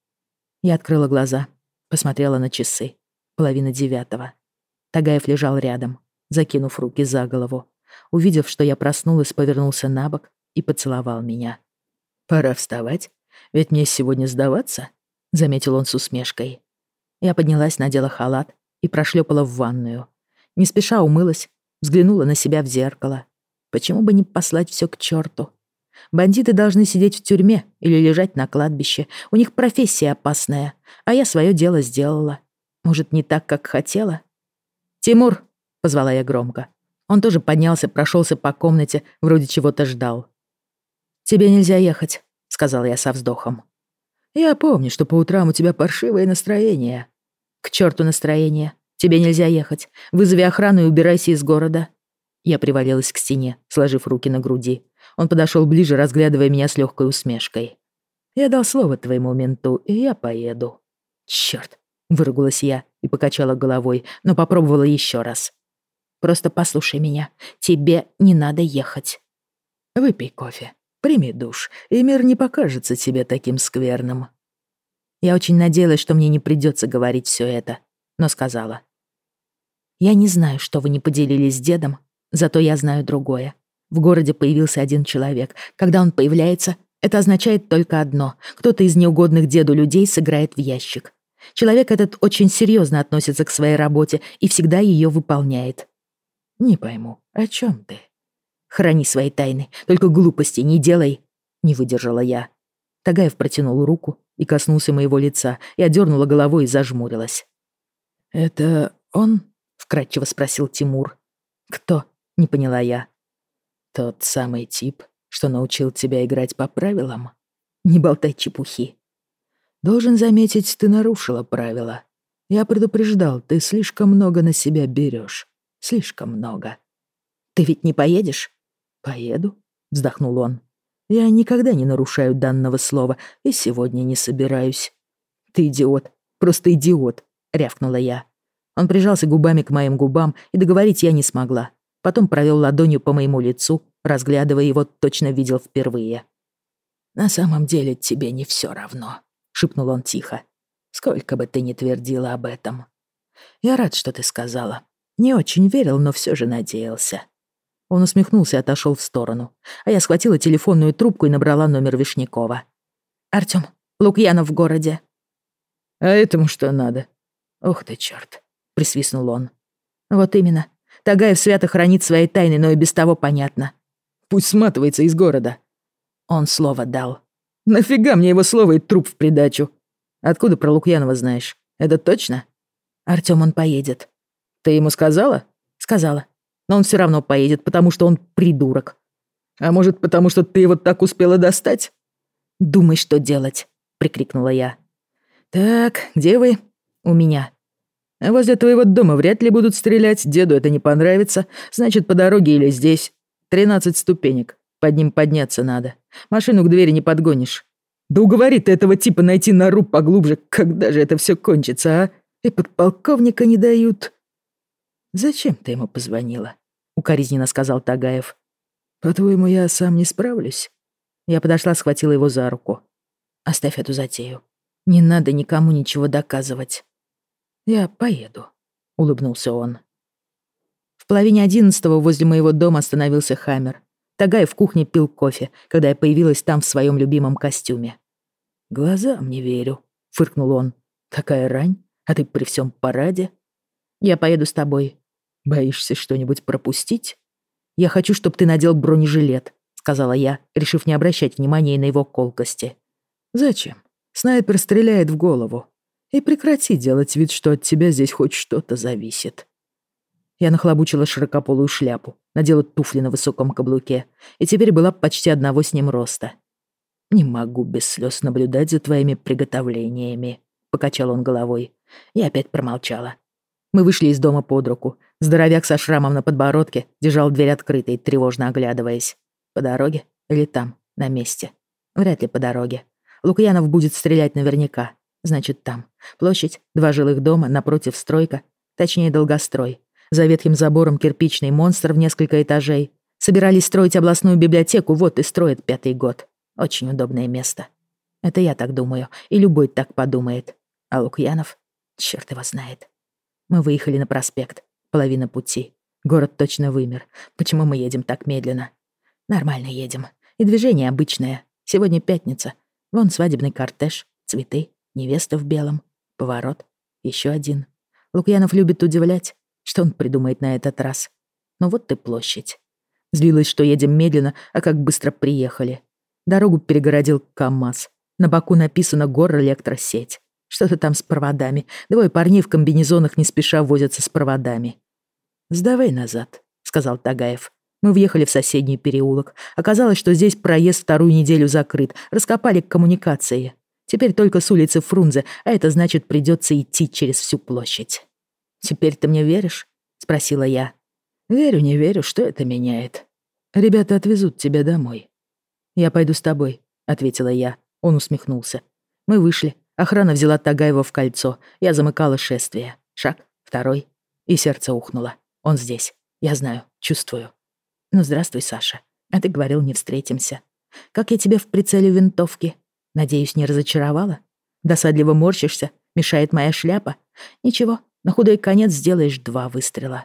Я открыла глаза, посмотрела на часы. Половина девятого. Тагаев лежал рядом, закинув руки за голову. Увидев, что я проснулась, повернулся на бок и поцеловал меня. «Пора вставать, ведь мне сегодня сдаваться», — заметил он с усмешкой. Я поднялась, надела халат и прошлепала в ванную. Не спеша умылась, взглянула на себя в зеркало. Почему бы не послать все к черту? Бандиты должны сидеть в тюрьме или лежать на кладбище. У них профессия опасная, а я свое дело сделала. Может, не так, как хотела? «Тимур!» — позвала я громко. Он тоже поднялся, прошелся по комнате, вроде чего-то ждал. «Тебе нельзя ехать», — сказала я со вздохом. «Я помню, что по утрам у тебя паршивое настроение». «К черту настроение. Тебе нельзя ехать. Вызови охрану и убирайся из города». Я привалилась к стене, сложив руки на груди. Он подошел ближе, разглядывая меня с легкой усмешкой. «Я дал слово твоему менту, и я поеду». «Черт!» — выругалась я и покачала головой, но попробовала еще раз. «Просто послушай меня. Тебе не надо ехать». «Выпей кофе, прими душ, и мир не покажется тебе таким скверным». Я очень надеялась, что мне не придется говорить все это, но сказала. «Я не знаю, что вы не поделились с дедом, зато я знаю другое. В городе появился один человек. Когда он появляется, это означает только одно. Кто-то из неугодных деду людей сыграет в ящик. Человек этот очень серьезно относится к своей работе и всегда ее выполняет». «Не пойму, о чем ты?» «Храни свои тайны, только глупости не делай», — не выдержала я. Тагаев протянул руку и коснулся моего лица. Я дернула головой и зажмурилась. «Это он?» — вкратчиво спросил Тимур. «Кто?» — не поняла я. «Тот самый тип, что научил тебя играть по правилам?» «Не болтай чепухи». «Должен заметить, ты нарушила правила. Я предупреждал, ты слишком много на себя берешь. Слишком много». «Ты ведь не поедешь?» «Поеду», — вздохнул он. «Я никогда не нарушаю данного слова и сегодня не собираюсь». «Ты идиот, просто идиот», — рявкнула я. Он прижался губами к моим губам, и договорить я не смогла. Потом провел ладонью по моему лицу, разглядывая его, точно видел впервые. «На самом деле тебе не все равно», — шепнул он тихо. «Сколько бы ты ни твердила об этом. Я рад, что ты сказала. Не очень верил, но все же надеялся». Он усмехнулся и отошел в сторону, а я схватила телефонную трубку и набрала номер Вишнякова. «Артём, Лукьянов в городе». «А этому что надо?» «Ух ты, чёрт», — присвистнул он. «Вот именно. Тагаев свято хранит свои тайны, но и без того понятно. Пусть сматывается из города». Он слово дал. «Нафига мне его слово и труп в придачу? Откуда про Лукьянова знаешь? Это точно?» «Артём, он поедет». «Ты ему сказала?» «Сказала. Но он все равно поедет, потому что он придурок». «А может, потому что ты его так успела достать?» «Думай, что делать», — прикрикнула я. «Так, где вы?» «У меня». «Возле твоего дома вряд ли будут стрелять, деду это не понравится. Значит, по дороге или здесь. Тринадцать ступенек. Под ним подняться надо. Машину к двери не подгонишь. Да уговори ты этого типа найти нору поглубже. Когда же это все кончится, а? И подполковника не дают». «Зачем ты ему позвонила?» — укоризненно сказал Тагаев. «По-твоему, я сам не справлюсь?» Я подошла, схватила его за руку. «Оставь эту затею. Не надо никому ничего доказывать». «Я поеду», — улыбнулся он. В половине одиннадцатого возле моего дома остановился Хаммер. Тагаев в кухне пил кофе, когда я появилась там в своем любимом костюме. «Глазам не верю», — фыркнул он. «Такая рань, а ты при всем параде?» «Я поеду с тобой». «Боишься что-нибудь пропустить?» «Я хочу, чтобы ты надел бронежилет», — сказала я, решив не обращать внимания на его колкости. «Зачем? Снайпер стреляет в голову. И прекрати делать вид, что от тебя здесь хоть что-то зависит». Я нахлобучила широкополую шляпу, надела туфли на высоком каблуке и теперь была почти одного с ним роста. «Не могу без слез наблюдать за твоими приготовлениями», — покачал он головой. Я опять промолчала. Мы вышли из дома под руку. Здоровяк со шрамом на подбородке держал дверь открытой, тревожно оглядываясь. По дороге или там, на месте? Вряд ли по дороге. Лукьянов будет стрелять наверняка. Значит, там. Площадь, два жилых дома, напротив стройка, точнее, долгострой. За ветхим забором кирпичный монстр в несколько этажей. Собирались строить областную библиотеку, вот и строят пятый год. Очень удобное место. Это я так думаю, и любой так подумает. А Лукьянов? Чёрт его знает. Мы выехали на проспект. Половина пути. Город точно вымер. Почему мы едем так медленно? Нормально едем. И движение обычное. Сегодня пятница. Вон свадебный кортеж, цветы, невеста в белом. Поворот. Еще один. Лукьянов любит удивлять. Что он придумает на этот раз? Ну вот и площадь. Злилась, что едем медленно, а как быстро приехали. Дорогу перегородил КамАЗ. На боку написано «Горэлектросеть». Что-то там с проводами. Двое парней в комбинезонах не спеша возятся с проводами. «Сдавай назад», — сказал Тагаев. Мы въехали в соседний переулок. Оказалось, что здесь проезд вторую неделю закрыт. Раскопали коммуникации. Теперь только с улицы Фрунзе, а это значит, придется идти через всю площадь. «Теперь ты мне веришь?» — спросила я. «Верю, не верю, что это меняет. Ребята отвезут тебя домой». «Я пойду с тобой», — ответила я. Он усмехнулся. Мы вышли. Охрана взяла Тагаева в кольцо. Я замыкала шествие. Шаг, второй. И сердце ухнуло. Он здесь. Я знаю, чувствую. «Ну, здравствуй, Саша. А ты говорил, не встретимся. Как я тебе в прицеле винтовки? Надеюсь, не разочаровала? Досадливо морщишься? Мешает моя шляпа? Ничего, на худой конец сделаешь два выстрела».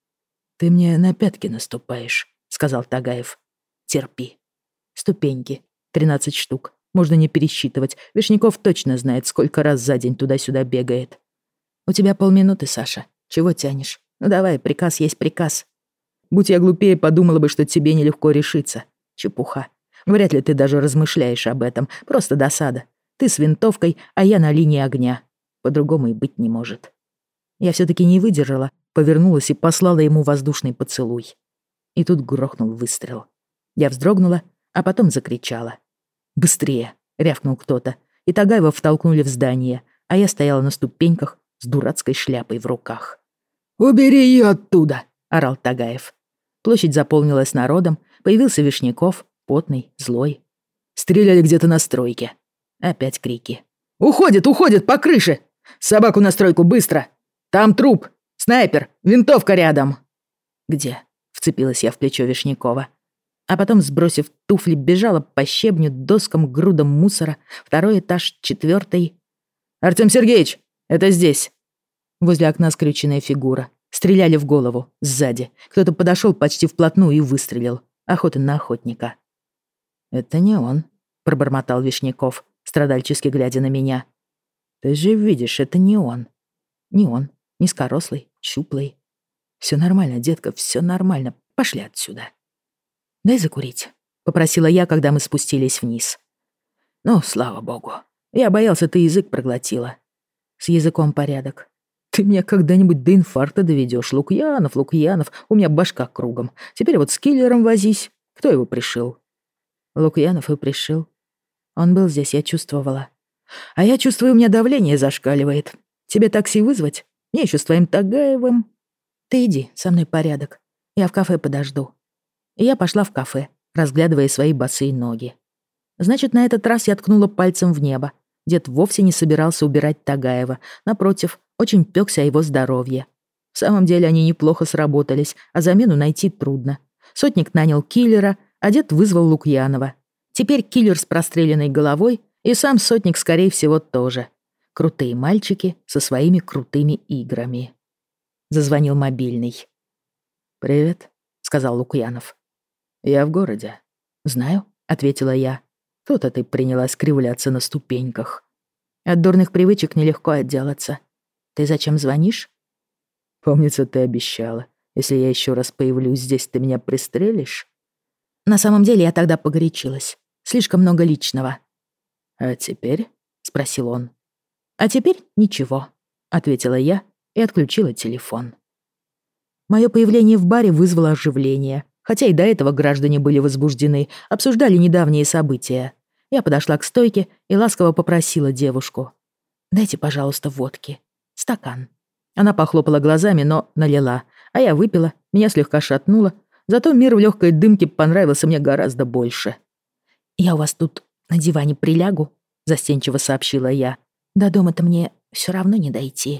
«Ты мне на пятки наступаешь», — сказал Тагаев. «Терпи. Ступеньки. Тринадцать штук. Можно не пересчитывать. Вишняков точно знает, сколько раз за день туда-сюда бегает. У тебя полминуты, Саша. Чего тянешь? Ну давай, приказ есть приказ. Будь я глупее, подумала бы, что тебе нелегко решиться. Чепуха. Вряд ли ты даже размышляешь об этом. Просто досада. Ты с винтовкой, а я на линии огня. По-другому и быть не может». Я все-таки не выдержала, повернулась и послала ему воздушный поцелуй. И тут грохнул выстрел. Я вздрогнула, а потом закричала. «Быстрее!» — рявкнул кто-то, и Тагаева втолкнули в здание, а я стояла на ступеньках с дурацкой шляпой в руках. «Убери ее оттуда!» — орал Тагаев. Площадь заполнилась народом, появился Вишняков, потный, злой. «Стреляли где-то на стройке». Опять крики. «Уходит, уходит, по крыше! Собаку на стройку, быстро! Там труп! Снайпер! Винтовка рядом!» «Где?» — вцепилась я в плечо Вишнякова. А потом, сбросив туфли, бежала по щебню, доскам, грудам мусора. Второй этаж, четвертый. «Артём Сергеевич, это здесь!» Возле окна скрюченная фигура. Стреляли в голову, сзади. Кто-то подошел почти вплотную и выстрелил. Охота на охотника. «Это не он», — пробормотал Вишняков, страдальчески глядя на меня. «Ты же видишь, это не он. Не он, низкорослый, щуплый. Все нормально, детка, все нормально. Пошли отсюда». «Дай закурить», — попросила я, когда мы спустились вниз. «Ну, слава богу. Я боялся, ты язык проглотила. С языком порядок. Ты меня когда-нибудь до инфаркта доведешь. Лукьянов, Лукьянов, у меня башка кругом. Теперь вот с киллером возись. Кто его пришил?» Лукьянов и пришил. Он был здесь, я чувствовала. А я чувствую, у меня давление зашкаливает. Тебе такси вызвать? Мне еще с твоим Тагаевым. Ты иди, со мной порядок. Я в кафе подожду. И я пошла в кафе, разглядывая свои босые ноги. Значит, на этот раз я ткнула пальцем в небо. Дед вовсе не собирался убирать Тагаева. Напротив, очень пёкся о его здоровье. В самом деле они неплохо сработались, а замену найти трудно. Сотник нанял киллера, а дед вызвал Лукьянова. Теперь киллер с простреленной головой, и сам сотник, скорее всего, тоже. Крутые мальчики со своими крутыми играми. Зазвонил мобильный. «Привет», — сказал Лукьянов. «Я в городе». «Знаю», — ответила я. «То-то ты принялась кривляться на ступеньках. От дурных привычек нелегко отделаться. Ты зачем звонишь?» «Помнится, ты обещала. Если я еще раз появлюсь здесь, ты меня пристрелишь?» На самом деле я тогда погорячилась. Слишком много личного. «А теперь?» — спросил он. «А теперь ничего», — ответила я и отключила телефон. Мое появление в баре вызвало оживление, хотя и до этого граждане были возбуждены, обсуждали недавние события. Я подошла к стойке и ласково попросила девушку: «Дайте, пожалуйста, водки. Стакан». Она похлопала глазами, но налила, а я выпила, меня слегка шатнуло, зато мир в легкой дымке понравился мне гораздо больше. «Я у вас тут на диване прилягу», — застенчиво сообщила я. «До дома-то мне все равно не дойти».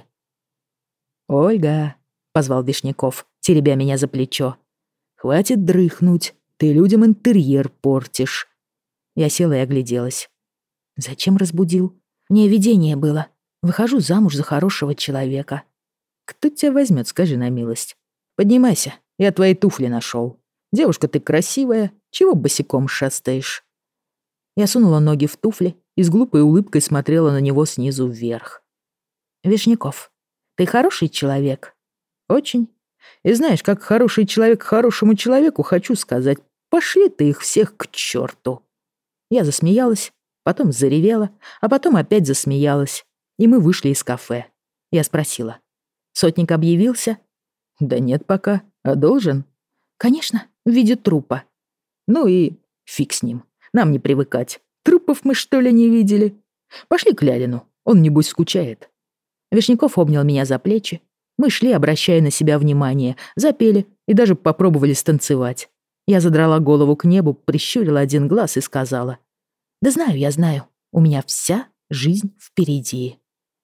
«Ольга», — позвал Вишняков, теребя меня за плечо, — «хватит дрыхнуть, ты людям интерьер портишь». Я села и огляделась. «Зачем разбудил? Мне видение было. Выхожу замуж за хорошего человека». «Кто тебя возьмет, скажи на милость? Поднимайся, я твои туфли нашел. Девушка ты красивая, чего босиком шастаешь?» Я сунула ноги в туфли и с глупой улыбкой смотрела на него снизу вверх. «Вишняков, ты хороший человек?» «Очень. И знаешь, как хороший человек хорошему человеку, хочу сказать, пошли ты их всех к черту». Я засмеялась, потом заревела, а потом опять засмеялась, и мы вышли из кафе. Я спросила: «Сотник объявился?» «Да нет пока. А должен?» «Конечно, в виде трупа». «Ну и фиг с ним. Нам не привыкать. Трупов мы, что ли, не видели? Пошли к Лялину, он, небось, скучает». Вишняков обнял меня за плечи. Мы шли, обращая на себя внимание, запели и даже попробовали станцевать. Я задрала голову к небу, прищурила один глаз и сказала: «Да знаю, я знаю, у меня вся жизнь впереди».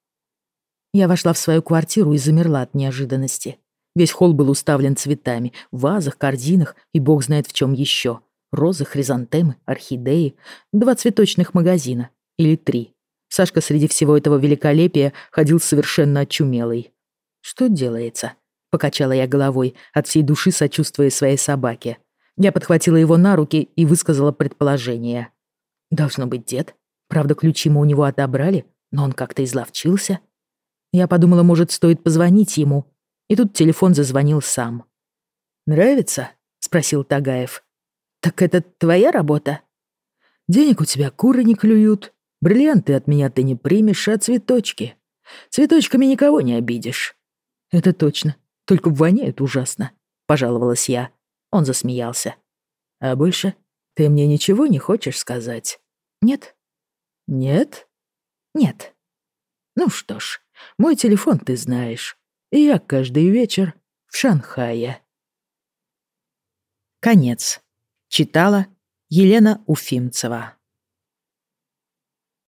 Я вошла в свою квартиру и замерла от неожиданности. Весь холл был уставлен цветами, в вазах, корзинах и бог знает в чем еще. Розы, хризантемы, орхидеи. Два цветочных магазина. Или три. Сашка среди всего этого великолепия ходил совершенно очумелый. «Что делается?» — покачала я головой, от всей души сочувствуя своей собаке. Я подхватила его на руки и высказала предположение. «Должно быть дед. Правда, ключи мы у него отобрали, но он как-то изловчился». Я подумала, может, стоит позвонить ему. И тут телефон зазвонил сам. «Нравится?» — спросил Тагаев. «Так это твоя работа?» «Денег у тебя куры не клюют. Бриллианты от меня ты не примешь, а цветочки. Цветочками никого не обидишь». «Это точно. Только воняют ужасно», — пожаловалась я. Он засмеялся. «А больше ты мне ничего не хочешь сказать?» «Нет». «Нет?» «Нет». «Ну что ж, мой телефон ты знаешь. И я каждый вечер в Шанхае». Конец. Читала Елена Уфимцева.